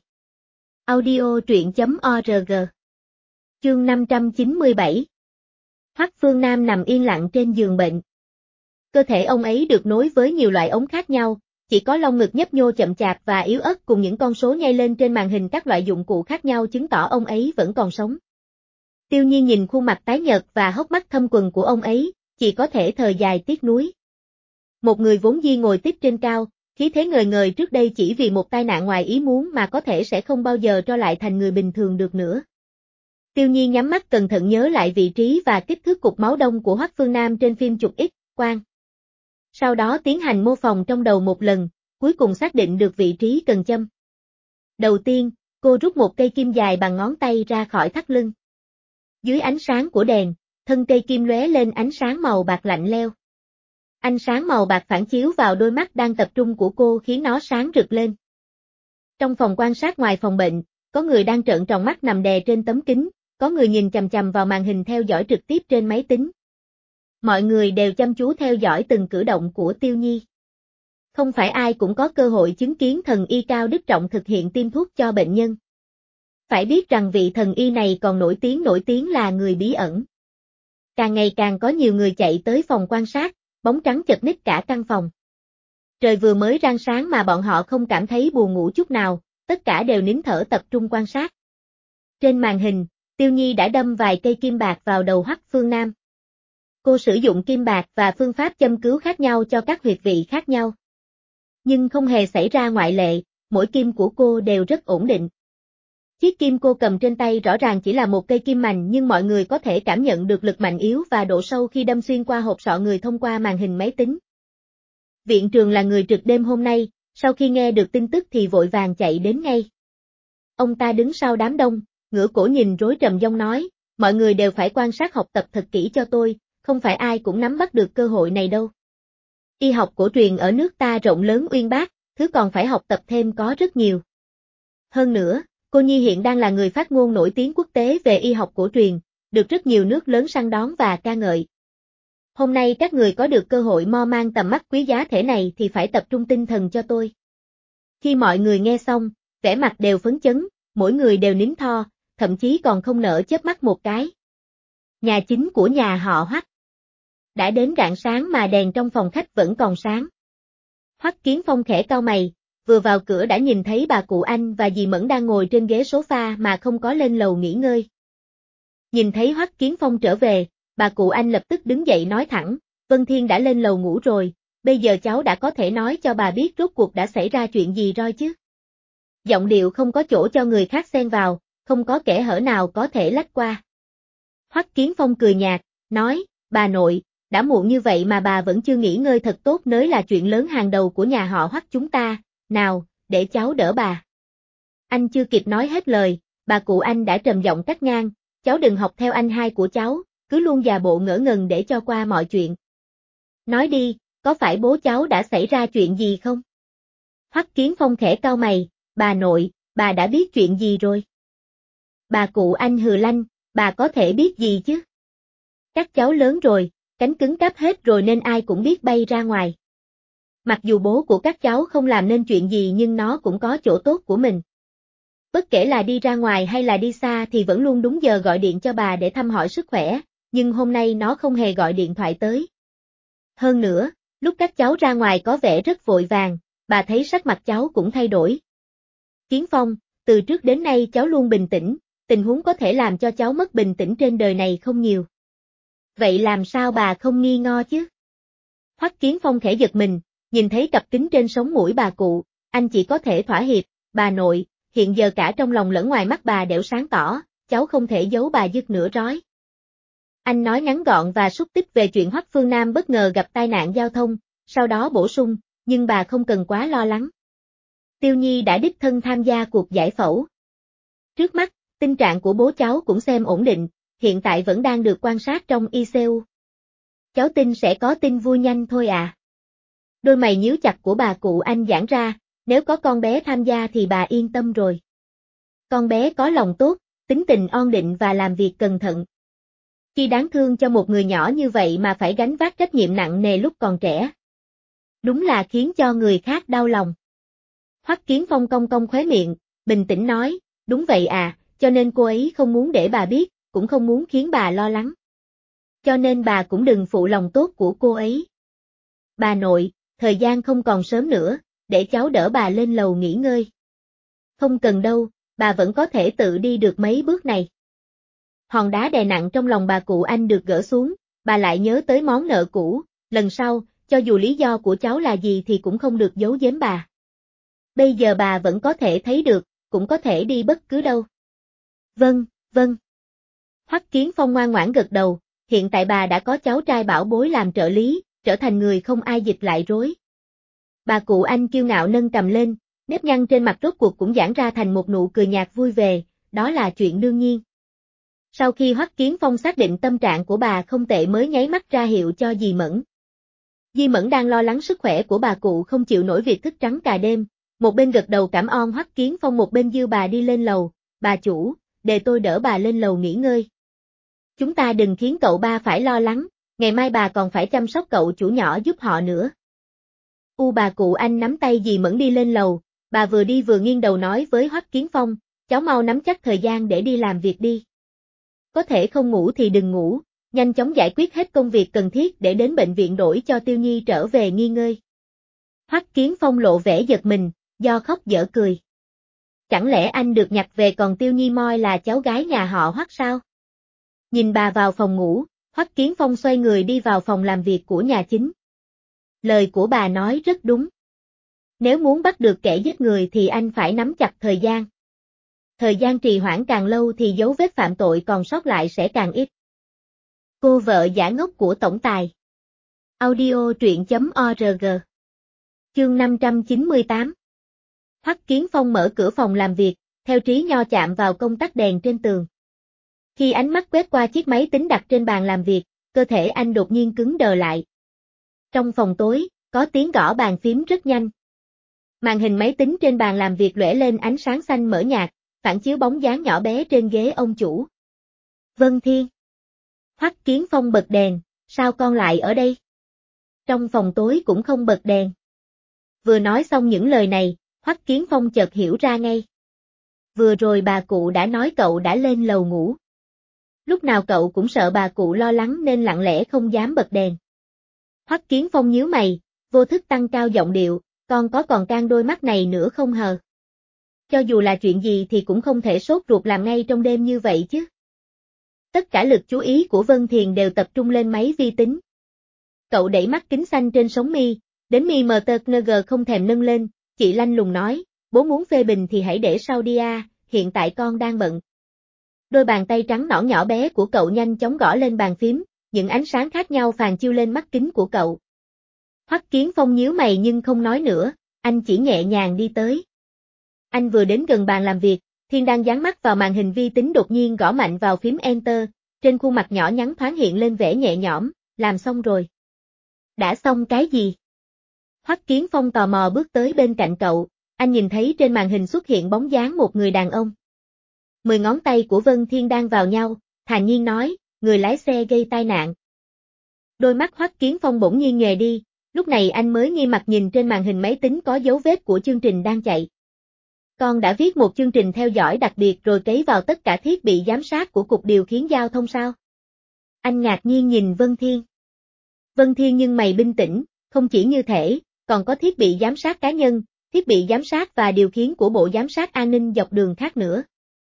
[SPEAKER 1] Audio truyện.org. Chương 597. Hoắc Phương Nam nằm yên lặng trên giường bệnh. Cơ thể ông ấy được nối với nhiều loại ống khác nhau, chỉ có lông ngực nhấp nhô chậm chạp và yếu ớt cùng những con số nhay lên trên màn hình các loại dụng cụ khác nhau chứng tỏ ông ấy vẫn còn sống. Tiêu Nhi nhìn khuôn mặt tái nhợt và hốc mắt thâm quầng của ông ấy, chỉ có thể thở dài tiếc nuối. Một người vốn dĩ ngồi tích trên cao, khí thế ngời ngời trước đây chỉ vì một tai nạn ngoài ý muốn mà có thể sẽ không bao giờ trở lại thành người bình thường được nữa. Tiêu Nhi nhắm mắt cẩn thận nhớ lại vị trí và kích thước cục máu đông của Hoắc Phương Nam trên phim chụp X-quang. Sau đó tiến hành mô phỏng trong đầu một lần, cuối cùng xác định được vị trí cần châm. Đầu tiên, cô rút một cây kim dài bằng ngón tay ra khỏi thắt lưng. Dưới ánh sáng của đèn, thân cây kim lóe lên ánh sáng màu bạc lạnh lẽo. Ánh sáng màu bạc phản chiếu vào đôi mắt đang tập trung của cô khiến nó sáng rực lên. Trong phòng quan sát ngoài phòng bệnh, có người đang trợn tròn mắt nằm đè trên tấm kính, có người nhìn chằm chằm vào màn hình theo dõi trực tiếp trên máy tính. Mọi người đều chăm chú theo dõi từng cử động của Tiêu Nhi. Không phải ai cũng có cơ hội chứng kiến thần y Cao Đức Trọng thực hiện tiêm thuốc cho bệnh nhân. Phải biết rằng vị thần y này còn nổi tiếng là người bí ẩn. Càng ngày càng có nhiều người chạy tới phòng quan sát, bóng trắng chật ních cả căn phòng. Trời vừa mới rạng sáng mà bọn họ không cảm thấy buồn ngủ chút nào, tất cả đều nín thở tập trung quan sát. Trên màn hình, Tiêu Nhi đã đâm vài cây kim bạc vào đầu Hoắc Phương Nam. Cô sử dụng kim bạc và phương pháp châm cứu khác nhau cho các huyệt vị khác nhau. Nhưng không hề xảy ra ngoại lệ, mỗi kim của cô đều rất ổn định. Chiếc kim cô cầm trên tay rõ ràng chỉ là một cây kim mành nhưng mọi người có thể cảm nhận được lực mạnh yếu và độ sâu khi đâm xuyên qua hộp sọ người thông qua màn hình máy tính. Viện trường là người trực đêm hôm nay, sau khi nghe được tin tức thì vội vàng chạy đến ngay. Ông ta đứng sau đám đông, ngửa cổ nhìn rối trầm giọng nói, mọi người đều phải quan sát học tập thật kỹ cho tôi, không phải ai cũng nắm bắt được cơ hội này đâu. Y học cổ truyền ở nước ta rộng lớn uyên bác, thứ còn phải học tập thêm có rất nhiều. Hơn nữa, cô Nhi hiện đang là người phát ngôn nổi tiếng quốc tế về y học cổ truyền, được rất nhiều nước lớn săn đón và ca ngợi. Hôm nay các người có được cơ hội mo mang tầm mắt quý giá thể này thì phải tập trung tinh thần cho tôi. Khi mọi người nghe xong, vẻ mặt đều phấn chấn, mỗi người đều nín thò, thậm chí còn không nỡ chớp mắt một cái. Nhà chính của nhà họ Hoắc. Đã đến rạng sáng mà đèn trong phòng khách vẫn còn sáng. Hoắc Kiến Phong khẽ cau mày, vừa vào cửa đã nhìn thấy bà cụ Anh và dì Mẫn đang ngồi trên ghế sofa mà không có lên lầu nghỉ ngơi. Nhìn thấy Hoắc Kiến Phong trở về, bà cụ Anh lập tức đứng dậy nói thẳng, Vân Thiên đã lên lầu ngủ rồi, bây giờ cháu đã có thể nói cho bà biết rốt cuộc đã xảy ra chuyện gì rồi chứ. Giọng điệu không có chỗ cho người khác xen vào, không có kẽ hở nào có thể lách qua. Hoắc Kiến Phong cười nhạt, nói, bà nội, đã muộn như vậy mà bà vẫn chưa nghỉ ngơi thật tốt nới là chuyện lớn hàng đầu của nhà họ Hoắc chúng ta, nào, để cháu đỡ bà. Anh chưa kịp nói hết lời, bà cụ Anh đã trầm giọng cắt ngang, cháu đừng học theo anh hai của cháu, cứ luôn giả bộ ngỡ ngẩn để cho qua mọi chuyện. Nói đi, có phải bố cháu đã xảy ra chuyện gì không? Hoắc Kiến Phong khẽ cau mày, bà nội, bà đã biết chuyện gì rồi? Bà cụ Anh hừ lanh, bà có thể biết gì chứ? Các cháu lớn rồi, cánh cứng cáp hết rồi nên ai cũng biết bay ra ngoài. Mặc dù bố của các cháu không làm nên chuyện gì nhưng nó cũng có chỗ tốt của mình. Bất kể là đi ra ngoài hay là đi xa thì vẫn luôn đúng giờ gọi điện cho bà để thăm hỏi sức khỏe, nhưng hôm nay nó không hề gọi điện thoại tới. Hơn nữa, lúc các cháu ra ngoài có vẻ rất vội vàng, bà thấy sắc mặt cháu cũng thay đổi. Kiến Phong, từ trước đến nay cháu luôn bình tĩnh, tình huống có thể làm cho cháu mất bình tĩnh trên đời này không nhiều. Vậy làm sao bà không nghi ngờ chứ? Hoắc Kiến Phong khẽ giật mình, nhìn thấy cặp kính trên sống mũi bà cụ, anh chỉ có thể thỏa hiệp, bà nội, hiện giờ cả trong lòng lẫn ngoài mắt bà đều sáng tỏ, cháu không thể giấu bà dứt nửa rói. Anh nói ngắn gọn và xúc tích về chuyện Hoắc Phương Nam bất ngờ gặp tai nạn giao thông, sau đó bổ sung, nhưng bà không cần quá lo lắng. Tiêu Nhi đã đích thân tham gia cuộc giải phẫu. Trước mắt, tình trạng của bố cháu cũng xem ổn định, hiện tại vẫn đang được quan sát trong ICU. Cháu tin sẽ có tin vui nhanh thôi à. Đôi mày nhíu chặt của bà cụ Anh giãn ra, nếu có con bé tham gia thì bà yên tâm rồi. Con bé có lòng tốt, tính tình ổn định và làm việc cẩn thận. Khi đáng thương cho một người nhỏ như vậy mà phải gánh vác trách nhiệm nặng nề lúc còn trẻ. Đúng là khiến cho người khác đau lòng. Hoắc Kiến Phong cong cong khóe miệng, bình tĩnh nói, đúng vậy à, cho nên cô ấy không muốn để bà biết, cũng không muốn khiến bà lo lắng. Cho nên bà cũng đừng phụ lòng tốt của cô ấy. Bà nội, thời gian không còn sớm nữa, để cháu đỡ bà lên lầu nghỉ ngơi. Không cần đâu, bà vẫn có thể tự đi được mấy bước này. Hòn đá đè nặng trong lòng bà cụ Anh được gỡ xuống, bà lại nhớ tới món nợ cũ, lần sau, cho dù lý do của cháu là gì thì cũng không được giấu giếm bà. Bây giờ bà vẫn có thể thấy được, cũng có thể đi bất cứ đâu. Vâng, vâng. Hoắc Kiến Phong ngoan ngoãn gật đầu, hiện tại bà đã có cháu trai bảo bối làm trợ lý, trở thành người không ai dịch lại rối. Bà cụ Anh kiêu ngạo nâng cầm lên, nếp nhăn trên mặt rốt cuộc cũng giãn ra thành một nụ cười nhạt vui vẻ, đó là chuyện đương nhiên. Sau khi Hoắc Kiến Phong xác định tâm trạng của bà không tệ mới nháy mắt ra hiệu cho dì Mẫn. Dì Mẫn đang lo lắng sức khỏe của bà cụ không chịu nổi việc thức trắng cả đêm, một bên gật đầu cảm ơn Hoắc Kiến Phong một bên dìu bà đi lên lầu, bà chủ, để tôi đỡ bà lên lầu nghỉ ngơi. Chúng ta đừng khiến cậu ba phải lo lắng, ngày mai bà còn phải chăm sóc cậu chủ nhỏ giúp họ nữa. Bà cụ Anh nắm tay dì Mẫn đi lên lầu, bà vừa đi vừa nghiêng đầu nói với Hoắc Kiến Phong, cháu mau nắm chắc thời gian để đi làm việc đi. Có thể không ngủ thì đừng ngủ, nhanh chóng giải quyết hết công việc cần thiết để đến bệnh viện đổi cho Tiêu Nhi trở về nghỉ ngơi. Hoắc Kiến Phong lộ vẻ giật mình, do khóc dở cười. Chẳng lẽ anh được nhặt về còn Tiêu Nhi moi là cháu gái nhà họ Hoắc sao? Nhìn bà vào phòng ngủ, Hoắc Kiến Phong xoay người đi vào phòng làm việc của nhà chính. Lời của bà nói rất đúng. Nếu muốn bắt được kẻ giết người thì anh phải nắm chặt thời gian. Thời gian trì hoãn càng lâu thì dấu vết phạm tội còn sót lại sẽ càng ít. Cô vợ giả ngốc của tổng tài. Audio truyện.org. Chương 598. Hoắc Kiến Phong mở cửa phòng làm việc, theo trí nho chạm vào công tắc đèn trên tường. Khi ánh mắt quét qua chiếc máy tính đặt trên bàn làm việc, cơ thể anh đột nhiên cứng đờ lại. Trong phòng tối, có tiếng gõ bàn phím rất nhanh. Màn hình máy tính trên bàn làm việc lóe lên ánh sáng xanh mờ nhạt, phản chiếu bóng dáng nhỏ bé trên ghế ông chủ. Vân Thiên. Hoắc Kiến Phong bật đèn, sao con lại ở đây? Trong phòng tối cũng không bật đèn. Vừa nói xong những lời này, Hoắc Kiến Phong chợt hiểu ra ngay. Vừa rồi bà cụ đã nói cậu đã lên lầu ngủ. Lúc nào cậu cũng sợ bà cụ lo lắng nên lặng lẽ không dám bật đèn. Hoắc Kiến Phong nhíu mày, vô thức tăng cao giọng điệu, con có còn can đôi mắt này nữa không hờ? Cho dù là chuyện gì thì cũng không thể sốt ruột làm ngay trong đêm như vậy chứ. Tất cả lực chú ý của Vân Thiền đều tập trung lên máy vi tính. Cậu đẩy mắt kính xanh trên sống mi, đến mi MTNG không thèm nâng lên, chị lanh lùng nói, bố muốn phê bình thì hãy để sau đi à, hiện tại con đang bận. Đôi bàn tay trắng nõn nhỏ bé của cậu nhanh chóng gõ lên bàn phím, những ánh sáng khác nhau phàn chiếu lên mắt kính của cậu. Hoắc Kiến Phong nhíu mày nhưng không nói nữa, anh chỉ nhẹ nhàng đi tới. Anh vừa đến gần bàn làm việc, Thiên đang dán mắt vào màn hình vi tính đột nhiên gõ mạnh vào phím Enter, trên khuôn mặt nhỏ nhắn thoáng hiện lên vẻ nhẹ nhõm, làm xong rồi. Đã xong cái gì? Hoắc Kiến Phong tò mò bước tới bên cạnh cậu, anh nhìn thấy trên màn hình xuất hiện bóng dáng một người đàn ông. 10 ngón tay của Vân Thiên đang vào nhau, thản nhiên nói, người lái xe gây tai nạn. Đôi mắt Hoắc Kiến Phong bỗng nhiên nhòe đi, lúc này anh mới nghi mặt nhìn trên màn hình máy tính có dấu vết của chương trình đang chạy. Con đã viết một chương trình theo dõi đặc biệt rồi cấy vào tất cả thiết bị giám sát của Cục Điều khiển Giao thông sao? Anh ngạc nhiên nhìn Vân Thiên. Vân Thiên nhưng mày bình tĩnh, không chỉ như thể, còn có thiết bị giám sát cá nhân, thiết bị giám sát và điều khiển của bộ giám sát an ninh dọc đường khác nữa.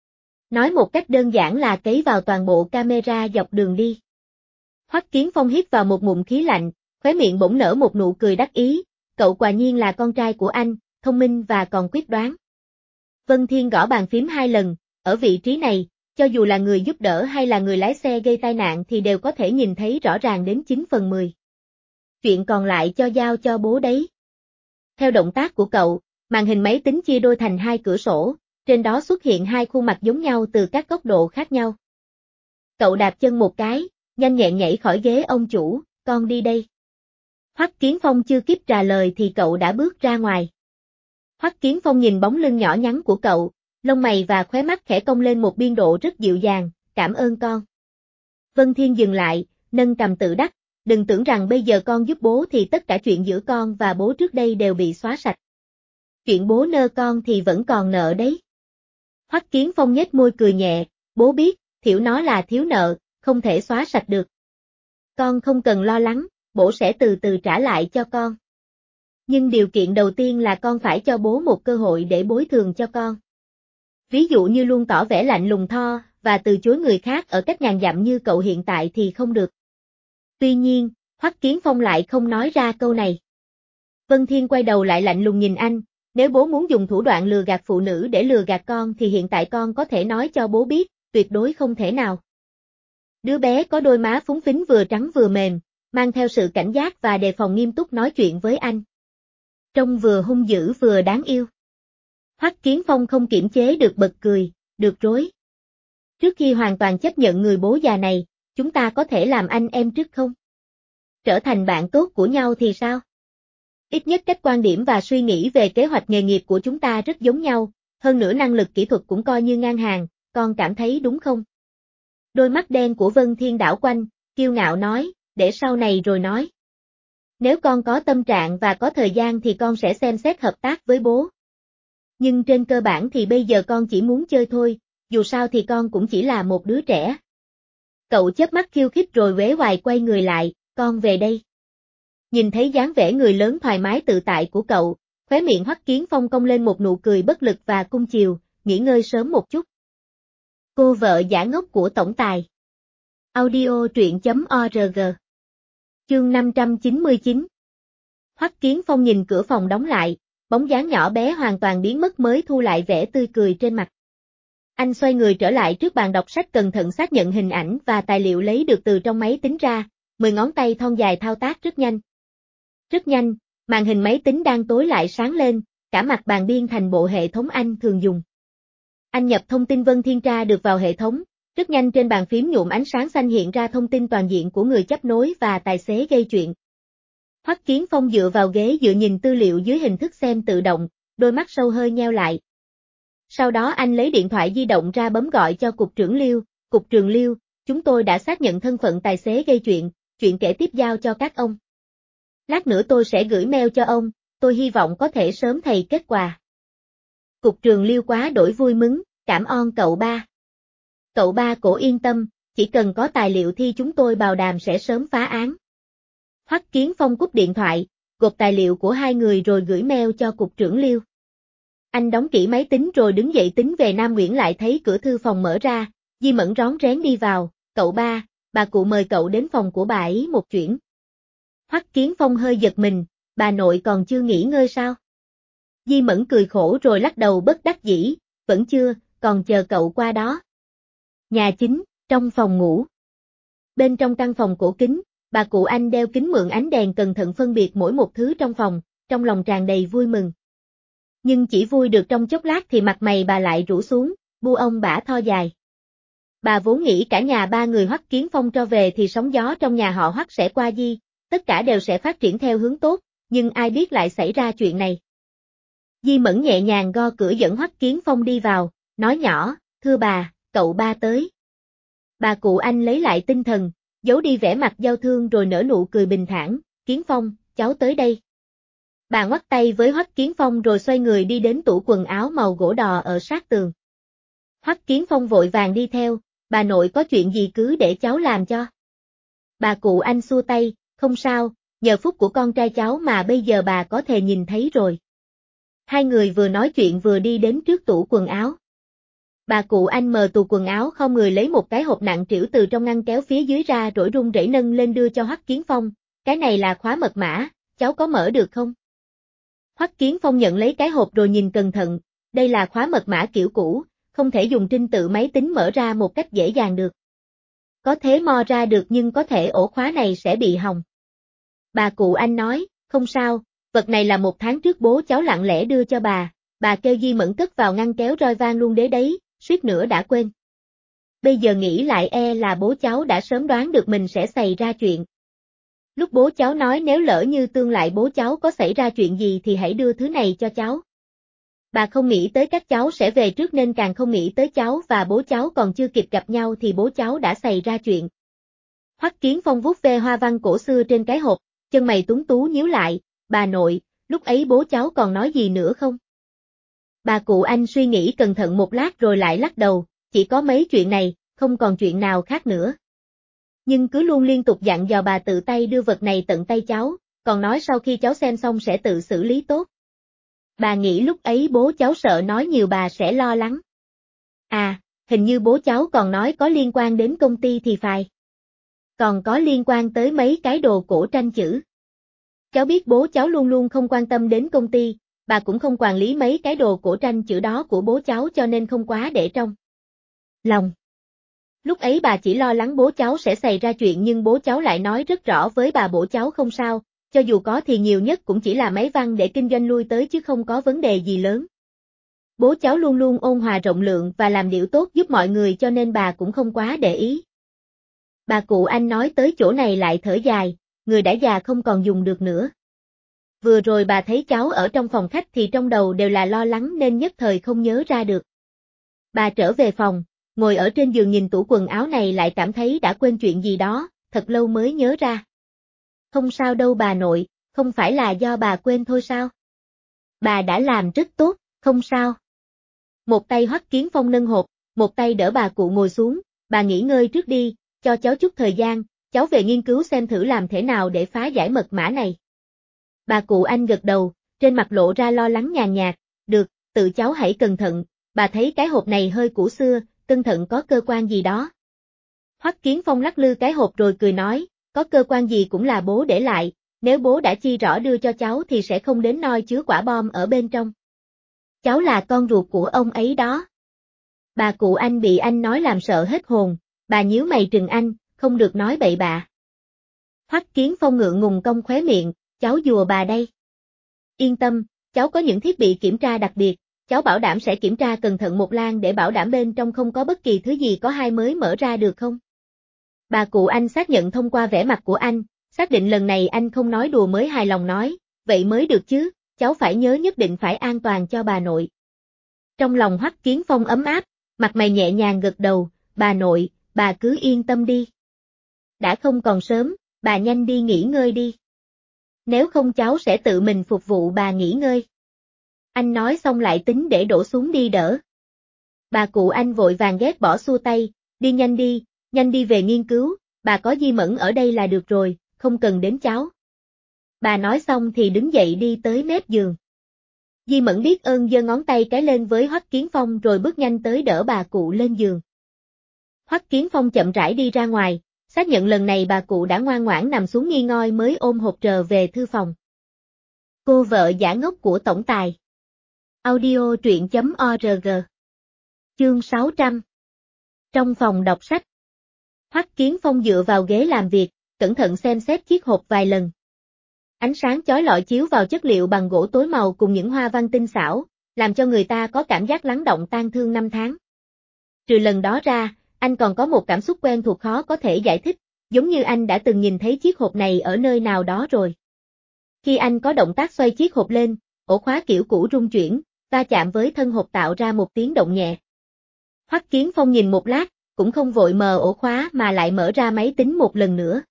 [SPEAKER 1] Nói một cách đơn giản là cấy vào toàn bộ camera dọc đường đi. Hoắc Kiến Phong hít vào một ngụm khí lạnh, khóe miệng bỗng nở một nụ cười đắc ý, cậu quả nhiên là con trai của anh, thông minh và còn quyết đoán. Vân Thiên gõ bàn phím 2 lần, ở vị trí này, cho dù là người giúp đỡ hay là người lái xe gây tai nạn thì đều có thể nhìn thấy rõ ràng đến 9/10. Chuyện còn lại giao cho bố đấy. Theo động tác của cậu, màn hình máy tính chia đôi thành 2 cửa sổ, trên đó xuất hiện 2 khuôn mặt giống nhau từ các góc độ khác nhau. Cậu đạp chân một cái, nhanh nhẹn nhảy khỏi ghế ông chủ, con đi đây. Hoắc Kiến Phong chưa kịp trả lời thì cậu đã bước ra ngoài. Hoắc Kiến Phong nhìn bóng lưng nhỏ nhắn của cậu, lông mày và khóe mắt khẽ cong lên một biên độ rất dịu dàng, cảm ơn con. Vân Thiên dừng lại, nâng cằm tự đắc, đừng tưởng rằng bây giờ con giúp bố thì tất cả chuyện giữa con và bố trước đây đều bị xóa sạch. Chuyện bố nợ con thì vẫn còn nợ đấy. Hoắc Kiến Phong nhếch môi cười nhẹ, bố biết, Thiểu nó là thiếu nợ, không thể xóa sạch được. Con không cần lo lắng, bố sẽ từ từ trả lại cho con. Nhưng điều kiện đầu tiên là con phải cho bố một cơ hội để bồi thường cho con. Ví dụ như luôn tỏ vẻ lạnh lùng tho, và từ chối người khác ở cách ngàn dặm như cậu hiện tại thì không được. Tuy nhiên, Hoắc Kiến Phong lại không nói ra câu này. Vân Thiên quay đầu lại lạnh lùng nhìn anh, nếu bố muốn dùng thủ đoạn lừa gạt phụ nữ để lừa gạt con thì hiện tại con có thể nói cho bố biết, tuyệt đối không thể nào. Đứa bé có đôi má phúng phính vừa trắng vừa mềm, mang theo sự cảnh giác và đề phòng nghiêm túc nói chuyện với anh. Trông vừa hung dữ vừa đáng yêu. Hoắc Kiến Phong không kiểm chế được bật cười, được rối. Trước khi hoàn toàn chấp nhận người bố già này, chúng ta có thể làm anh em trước không? Trở thành bạn tốt của nhau thì sao? Ít nhất cách quan điểm và suy nghĩ về kế hoạch nghề nghiệp của chúng ta rất giống nhau, hơn nữa năng lực kỹ thuật cũng coi như ngang hàng, con cảm thấy đúng không? Đôi mắt đen của Vân Thiên đảo quanh, kiêu ngạo nói, để sau này rồi nói. Nếu con có tâm trạng và có thời gian thì con sẽ xem xét hợp tác với bố. Nhưng trên cơ bản thì bây giờ con chỉ muốn chơi thôi, dù sao thì con cũng chỉ là một đứa trẻ. Cậu chớp mắt khiêu khích rồi uể oải quay người lại, con về đây. Nhìn thấy dáng vẻ người lớn thoải mái tự tại của cậu, khóe miệng Hoắc Kiến Phong cong lên một nụ cười bất lực và cung chiều, nghỉ ngơi sớm một chút. Cô vợ giả ngốc của tổng tài. Audio truyện.org. Chương 599. Hoắc Kiến Phong nhìn cửa phòng đóng lại, bóng dáng nhỏ bé hoàn toàn biến mất mới thu lại vẻ tươi cười trên mặt. Anh xoay người trở lại trước bàn đọc sách cẩn thận xác nhận hình ảnh và tài liệu lấy được từ trong máy tính ra, 10 ngón tay thon dài thao tác rất nhanh. Rất nhanh, màn hình máy tính đang tối lại sáng lên, cả mặt bàn biên thành bộ hệ thống anh thường dùng. Anh nhập thông tin Vân Thiên tra được vào hệ thống, rất nhanh trên bàn phím nhuộm ánh sáng xanh hiện ra thông tin toàn diện của người chấp nối và tài xế gây chuyện. Hoắc Kiến Phong dựa vào ghế dựa nhìn tư liệu dưới hình thức xem tự động, đôi mắt sâu hơi nheo lại. Sau đó anh lấy điện thoại di động ra bấm gọi cho Cục trưởng Liêu, Cục trưởng Liêu, chúng tôi đã xác nhận thân phận tài xế gây chuyện kể tiếp giao cho các ông. Lát nữa tôi sẽ gửi mail cho ông, tôi hy vọng có thể sớm thầy kết quả. Cục trưởng Liêu quá đổi vui mừng, cảm ơn cậu ba. Cậu ba cổ yên tâm, chỉ cần có tài liệu thì chúng tôi bảo đảm sẽ sớm phá án. Hoắc Kiến Phong cúp điện thoại, gộp tài liệu của hai người rồi gửi mail cho Cục trưởng Liêu. Anh đóng kỹ máy tính rồi đứng dậy tính về Nam Nguyễn lại thấy cửa thư phòng mở ra, Di Mẫn rón rén đi vào, cậu ba, bà cụ mời cậu đến phòng của bà ấy một chuyện. Hoắc Kiến Phong hơi giật mình, bà nội còn chưa nghỉ ngơi sao? Di Mẫn cười khổ rồi lắc đầu bất đắc dĩ, vẫn chưa, còn chờ cậu qua đó. Nhà chính, trong phòng ngủ. Bên trong căn phòng cổ kính, bà cụ Anh đeo kính mượn ánh đèn cẩn thận phân biệt mỗi một thứ trong phòng, trong lòng tràn đầy vui mừng. Nhưng chỉ vui được trong chốc lát thì mặt mày bà lại rũ xuống, bu ông bả tho dài. Bà vốn nghĩ cả nhà ba người Hoắc Kiến Phong cho về thì sóng gió trong nhà họ Hoắc sẽ qua di, tất cả đều sẽ phát triển theo hướng tốt, nhưng ai biết lại xảy ra chuyện này. Di Mẫn nhẹ nhàng gõ cửa dẫn Hoắc Kiến Phong đi vào, nói nhỏ, thưa bà, cậu ba tới. Bà cụ Anh lấy lại tinh thần, giấu đi vẻ mặt đau thương rồi nở nụ cười bình thản, Kiến Phong, cháu tới đây. Bà ngoắt tay với Hoắc Kiến Phong rồi xoay người đi đến tủ quần áo màu gỗ đỏ ở sát tường. Hoắc Kiến Phong vội vàng đi theo, bà nội có chuyện gì cứ để cháu làm cho. Bà cụ Anh xua tay, không sao, nhờ phúc của con trai cháu mà bây giờ bà có thể nhìn thấy rồi. Hai người vừa nói chuyện vừa đi đến trước tủ quần áo. Bà cụ Anh mở tủ quần áo không người lấy một cái hộp nặng trĩu từ trong ngăn kéo phía dưới ra rồi run rẩy nâng lên đưa cho Hoắc Kiến Phong, cái này là khóa mật mã, cháu có mở được không? Hoắc Kiến Phong nhận lấy cái hộp rồi nhìn cẩn thận, đây là khóa mật mã kiểu cũ, không thể dùng trinh tự máy tính mở ra một cách dễ dàng được. Có thể mò ra được nhưng có thể ổ khóa này sẽ bị hỏng. Bà cụ Anh nói, không sao, vật này là 1 tháng trước bố cháu lặng lẽ đưa cho bà kêu Di Mẫn cất vào ngăn kéo roi vang luôn đấy, suýt nữa đã quên. Bây giờ nghĩ lại là bố cháu đã sớm đoán được mình sẽ xảy ra chuyện. Lúc bố cháu nói nếu lỡ như tương lai bố cháu có xảy ra chuyện gì thì hãy đưa thứ này cho cháu. Bà không nghĩ tới các cháu sẽ về trước nên càng không nghĩ tới cháu và bố cháu còn chưa kịp gặp nhau thì bố cháu đã xảy ra chuyện. Hoắc Kiến Phong vuốt ve hoa văn cổ xưa trên cái hộp, chân mày tuấn tú nhíu lại, bà nội, lúc ấy bố cháu còn nói gì nữa không? Bà cụ Anh suy nghĩ cẩn thận một lát rồi lại lắc đầu, chỉ có mấy chuyện này, không còn chuyện nào khác nữa. Nhưng cứ luôn liên tục dặn dò bà tự tay đưa vật này tận tay cháu, còn nói sau khi cháu xem xong sẽ tự xử lý tốt. Bà nghĩ lúc ấy bố cháu sợ nói nhiều bà sẽ lo lắng. À, hình như bố cháu còn nói có liên quan đến công ty thì phải. Còn có liên quan tới mấy cái đồ cổ tranh chữ. Cháu biết bố cháu luôn luôn không quan tâm đến công ty, bà cũng không quản lý mấy cái đồ cổ tranh chữ đó của bố cháu cho nên không quá để trong lòng. Lúc ấy bà chỉ lo lắng bố cháu sẽ xảy ra chuyện nhưng bố cháu lại nói rất rõ với bà bố cháu không sao, cho dù có thì nhiều nhất cũng chỉ là mấy văn để kinh doanh lui tới chứ không có vấn đề gì lớn. Bố cháu luôn luôn ôn hòa rộng lượng và làm điều tốt giúp mọi người cho nên bà cũng không quá để ý. Bà cụ Anh nói tới chỗ này lại thở dài, người đã già không còn dùng được nữa. Vừa rồi bà thấy cháu ở trong phòng khách thì trong đầu đều là lo lắng nên nhất thời không nhớ ra được. Bà trở về phòng, ngồi ở trên giường nhìn tủ quần áo này lại cảm thấy đã quên chuyện gì đó, thật lâu mới nhớ ra. Không sao đâu bà nội, không phải là do bà quên thôi sao? Bà đã làm rất tốt, không sao. Một tay Hoắc Kiến Phong nâng hộp, một tay đỡ bà cụ ngồi xuống, bà nghỉ ngơi trước đi, cho cháu chút thời gian, cháu về nghiên cứu xem thử làm thế nào để phá giải mật mã này. Bà cụ Anh gật đầu, trên mặt lộ ra lo lắng nhàn nhạt, được, tự cháu hãy cẩn thận, bà thấy cái hộp này hơi cũ xưa, cẩn thận có cơ quan gì đó. Hoắc Kiến Phong lắc lư cái hộp rồi cười nói, có cơ quan gì cũng là bố để lại, nếu bố đã chi rõ đưa cho cháu thì sẽ không đến nôi chứa quả bom ở bên trong. Cháu là con ruột của ông ấy đó. Bà cụ anh bị anh nói làm sợ hết hồn, bà nhíu mày trừng anh, không được nói bậy bạ. Hoắc Kiến Phong ngượng ngùng cong khóe miệng, cháu đùa bà đây. Yên tâm, cháu có những thiết bị kiểm tra đặc biệt, cháu bảo đảm sẽ kiểm tra cẩn thận một lan để bảo đảm bên trong không có bất kỳ thứ gì có hai mới mở ra được không? Bà cụ anh xác nhận thông qua vẻ mặt của anh, xác định lần này anh không nói đùa mới hài lòng nói, vậy mới được chứ, cháu phải nhớ nhất định phải an toàn cho bà nội. Trong lòng Hoắc Kiến Phong ấm áp, mặt mày nhẹ nhàng gật đầu, bà nội, bà cứ yên tâm đi. Đã không còn sớm, bà nhanh đi nghỉ ngơi đi. Nếu không cháu sẽ tự mình phục vụ bà nghỉ ngơi. Anh nói xong lại tính để đổ xuống đi đỡ. Bà cụ anh vội vàng ghét bỏ xua tay, đi nhanh đi về nghiên cứu, bà có Di Mẫn ở đây là được rồi, không cần đến cháu. Bà nói xong thì đứng dậy đi tới mép giường. Di Mẫn biết ơn giơ ngón tay cái lên với Hoắc Kiến Phong rồi bước nhanh tới đỡ bà cụ lên giường. Hoắc Kiến Phong chậm rãi đi ra ngoài, xác nhận lần này bà cụ đã ngoan ngoãn nằm xuống nghi ngơi mới ôm hộp trở về thư phòng. Cô vợ giả ngốc của tổng tài. Audio truyện.org. Chương 600. Trong phòng đọc sách. Hoắc Kiến Phong dựa vào ghế làm việc, cẩn thận xem xét chiếc hộp vài lần. Ánh sáng chói lọi chiếu vào chất liệu bằng gỗ tối màu cùng những hoa văn tinh xảo, làm cho người ta có cảm giác lắng động tang thương năm tháng. Trừ lần đó ra, anh còn có một cảm xúc quen thuộc khó có thể giải thích, giống như anh đã từng nhìn thấy chiếc hộp này ở nơi nào đó rồi. Khi anh có động tác xoay chiếc hộp lên, ổ khóa kiểu cũ rung chuyển, va chạm với thân hộp tạo ra một tiếng động nhẹ. Hoắc Kiến Phong nhìn một lát, cũng không vội mở ổ khóa mà lại mở ra máy tính một lần nữa.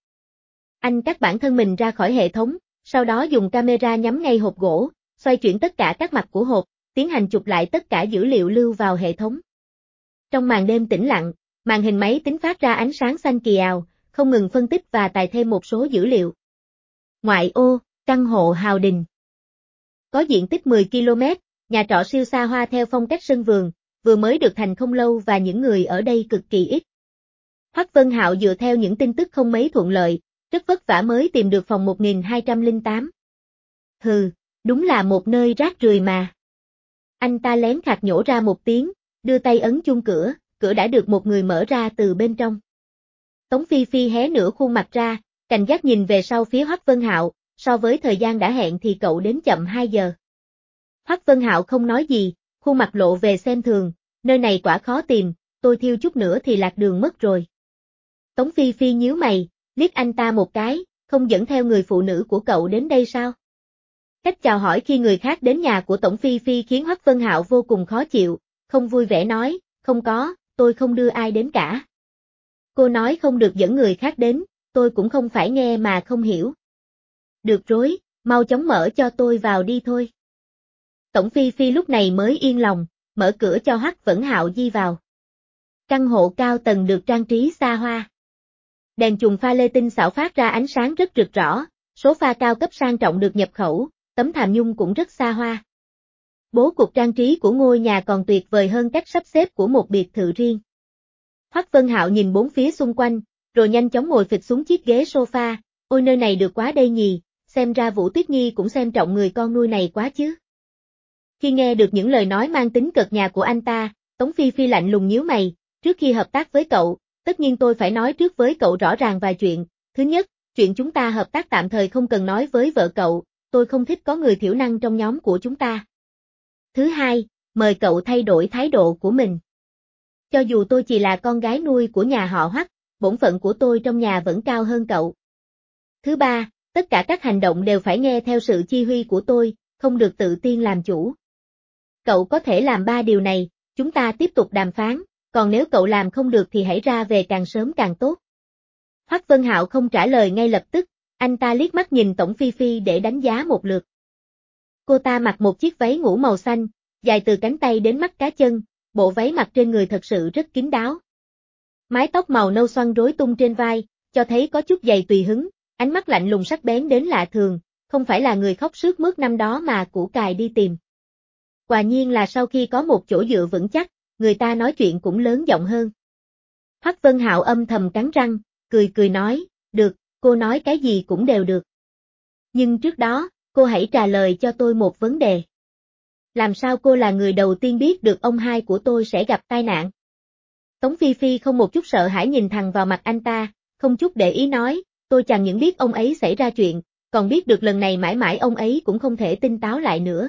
[SPEAKER 1] Anh cắt bản thân mình ra khỏi hệ thống, sau đó dùng camera nhắm ngay hộp gỗ, xoay chuyển tất cả các mặt của hộp, tiến hành chụp lại tất cả dữ liệu lưu vào hệ thống. Trong màn đêm tĩnh lặng, màn hình máy tính phát ra ánh sáng xanh kỳ ào, không ngừng phân tích và tải thêm một số dữ liệu. Ngoại ô, căn hộ hào đình. Có diện tích 10 km, nhà trọ siêu xa hoa theo phong cách sân vườn, vừa mới được thành không lâu và những người ở đây cực kỳ ít. Hoắc Vân Hạo dựa theo những tin tức không mấy thuận lợi, rất vất vả mới tìm được phòng 1208. Hừ, đúng là một nơi rác rưởi mà. Anh ta lén khạc nhổ ra một tiếng, đưa tay ấn chuông cửa, cửa đã được một người mở ra từ bên trong. Tống Phi Phi hé nửa khuôn mặt ra, cảnh giác nhìn về sau phía Hoắc Vân Hạo, so với thời gian đã hẹn thì cậu đến chậm 2 giờ. Hoắc Vân Hạo không nói gì, khuôn mặt lộ về xem thường, nơi này quả khó tìm, tôi thiêu chút nữa thì lạc đường mất rồi. Tống Phi Phi nhíu mày, liếc anh ta một cái, không dẫn theo người phụ nữ của cậu đến đây sao? Cách chào hỏi khi người khác đến nhà của Tổng Phi Phi khiến Hoắc Vân Hạo vô cùng khó chịu, không vui vẻ nói, không có, tôi không đưa ai đến cả. Cô nói không được dẫn người khác đến, tôi cũng không phải nghe mà không hiểu. Được rồi, mau chóng mở cho tôi vào đi thôi. Tổng Phi Phi lúc này mới yên lòng, mở cửa cho Hoắc Vân Hạo đi vào. Căn hộ cao tầng được trang trí xa hoa. Đèn chùm pha lê tinh xảo phát ra ánh sáng rất rực rỡ, sofa cao cấp sang trọng được nhập khẩu, tấm thảm nhung cũng rất xa hoa. Bố cục trang trí của ngôi nhà còn tuyệt vời hơn cách sắp xếp của một biệt thự riêng. Hoắc Vân Hạo nhìn bốn phía xung quanh, rồi nhanh chóng ngồi phịch xuống chiếc ghế sofa, ôi nơi này được quá đây nhỉ, xem ra Vũ Tuyết Nhi cũng xem trọng người con nuôi này quá chứ. Khi nghe được những lời nói mang tính cợt nhà của anh ta, Tống Phi Phi lạnh lùng nhíu mày, trước khi hợp tác với cậu, tất nhiên tôi phải nói trước với cậu rõ ràng vài chuyện. Thứ nhất, chuyện chúng ta hợp tác tạm thời không cần nói với vợ cậu, tôi không thích có người thiểu năng trong nhóm của chúng ta. Thứ hai, mời cậu thay đổi thái độ của mình. Cho dù tôi chỉ là con gái nuôi của nhà họ Hoắc, bổn phận của tôi trong nhà vẫn cao hơn cậu. Thứ ba, tất cả các hành động đều phải nghe theo sự chi huy của tôi, không được tự tiên làm chủ. Cậu có thể làm 3 điều này, chúng ta tiếp tục đàm phán, còn nếu cậu làm không được thì hãy ra về càng sớm càng tốt. Hoắc Vân Hạo không trả lời ngay lập tức, anh ta liếc mắt nhìn Tổng Phi Phi để đánh giá một lượt. Cô ta mặc một chiếc váy ngủ màu xanh, dài từ cánh tay đến mắt cá chân, bộ váy mặc trên người thật sự rất kín đáo. Mái tóc màu nâu xoăn rối tung trên vai, cho thấy có chút dày tùy hứng, ánh mắt lạnh lùng sắc bén đến lạ thường, không phải là người khóc sướt mướt năm đó mà củ cải đi tìm. Quả nhiên là sau khi có một chỗ dựa vững chắc, người ta nói chuyện cũng lớn giọng hơn. Hoắc Vân Hạo âm thầm cắn răng, cười nói, được, cô nói cái gì cũng đều được. Nhưng trước đó, cô hãy trả lời cho tôi một vấn đề. Làm sao cô là người đầu tiên biết được ông hai của tôi sẽ gặp tai nạn? Tống Phi Phi không một chút sợ hãi nhìn thẳng vào mặt anh ta, không chút để ý nói, tôi chẳng những biết ông ấy xảy ra chuyện, còn biết được lần này mãi mãi ông ấy cũng không thể tinh táo lại nữa.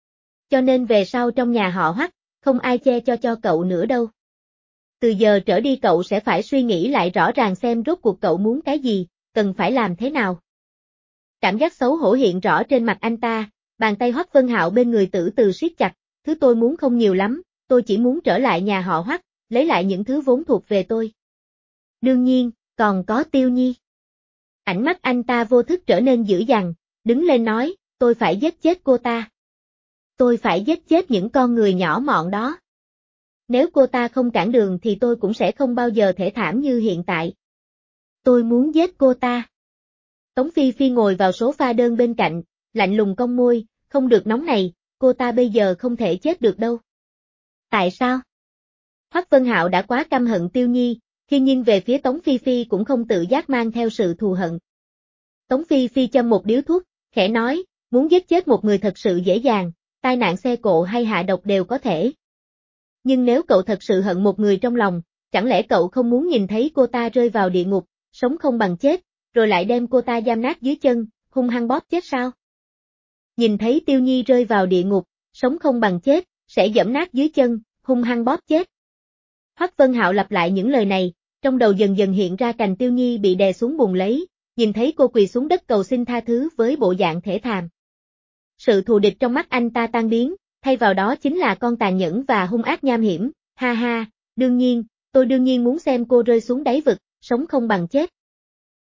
[SPEAKER 1] Cho nên về sau trong nhà họ Hoắc, không ai che cho cậu nữa đâu. Từ giờ trở đi cậu sẽ phải suy nghĩ lại rõ ràng xem rốt cuộc cậu muốn cái gì, cần phải làm thế nào. Cảm giác xấu hổ hiện rõ trên mặt anh ta, bàn tay Hoắc Vân Hạo bên người từ từ siết chặt, thứ tôi muốn không nhiều lắm, tôi chỉ muốn trở lại nhà họ Hoắc, lấy lại những thứ vốn thuộc về tôi. Đương nhiên, còn có Tiêu Nhi. Ánh mắt anh ta vô thức trở nên dữ dằn, đứng lên nói, tôi phải giết chết cô ta. Tôi phải giết chết những con người nhỏ mọn đó. Nếu cô ta không cản đường thì tôi cũng sẽ không bao giờ thể thảm như hiện tại. Tôi muốn giết cô ta. Tống Phi Phi ngồi vào sofa đơn bên cạnh, lạnh lùng cong môi, không được nóng này, cô ta bây giờ không thể chết được đâu. Tại sao? Hoắc Vân Hạo đã quá căm hận Tiêu Nhi, khi nhìn về phía Tống Phi Phi cũng không tự giác mang theo sự thù hận. Tống Phi Phi châm một điếu thuốc, khẽ nói, muốn giết chết một người thật sự dễ dàng, tai nạn xe cộ hay hạ độc đều có thể. Nhưng nếu cậu thật sự hận một người trong lòng, chẳng lẽ cậu không muốn nhìn thấy cô ta rơi vào địa ngục, sống không bằng chết, rồi lại đem cô ta giam nát dưới chân, hung hăng bóp chết sao? Nhìn thấy Tiêu Nhi rơi vào địa ngục, sống không bằng chết, sẽ giẫm nát dưới chân, hung hăng bóp chết. Hoắc Vân Hạo lặp lại những lời này, trong đầu dần dần hiện ra cảnh Tiêu Nhi bị đè xuống bùn lấy, nhìn thấy cô quỳ xuống đất cầu xin tha thứ với bộ dạng thể thàm. Sự thù địch trong mắt anh ta tan biến, thay vào đó chính là con tàn nhẫn và hung ác nham hiểm, ha ha, đương nhiên, tôi đương nhiên muốn xem cô rơi xuống đáy vực, sống không bằng chết.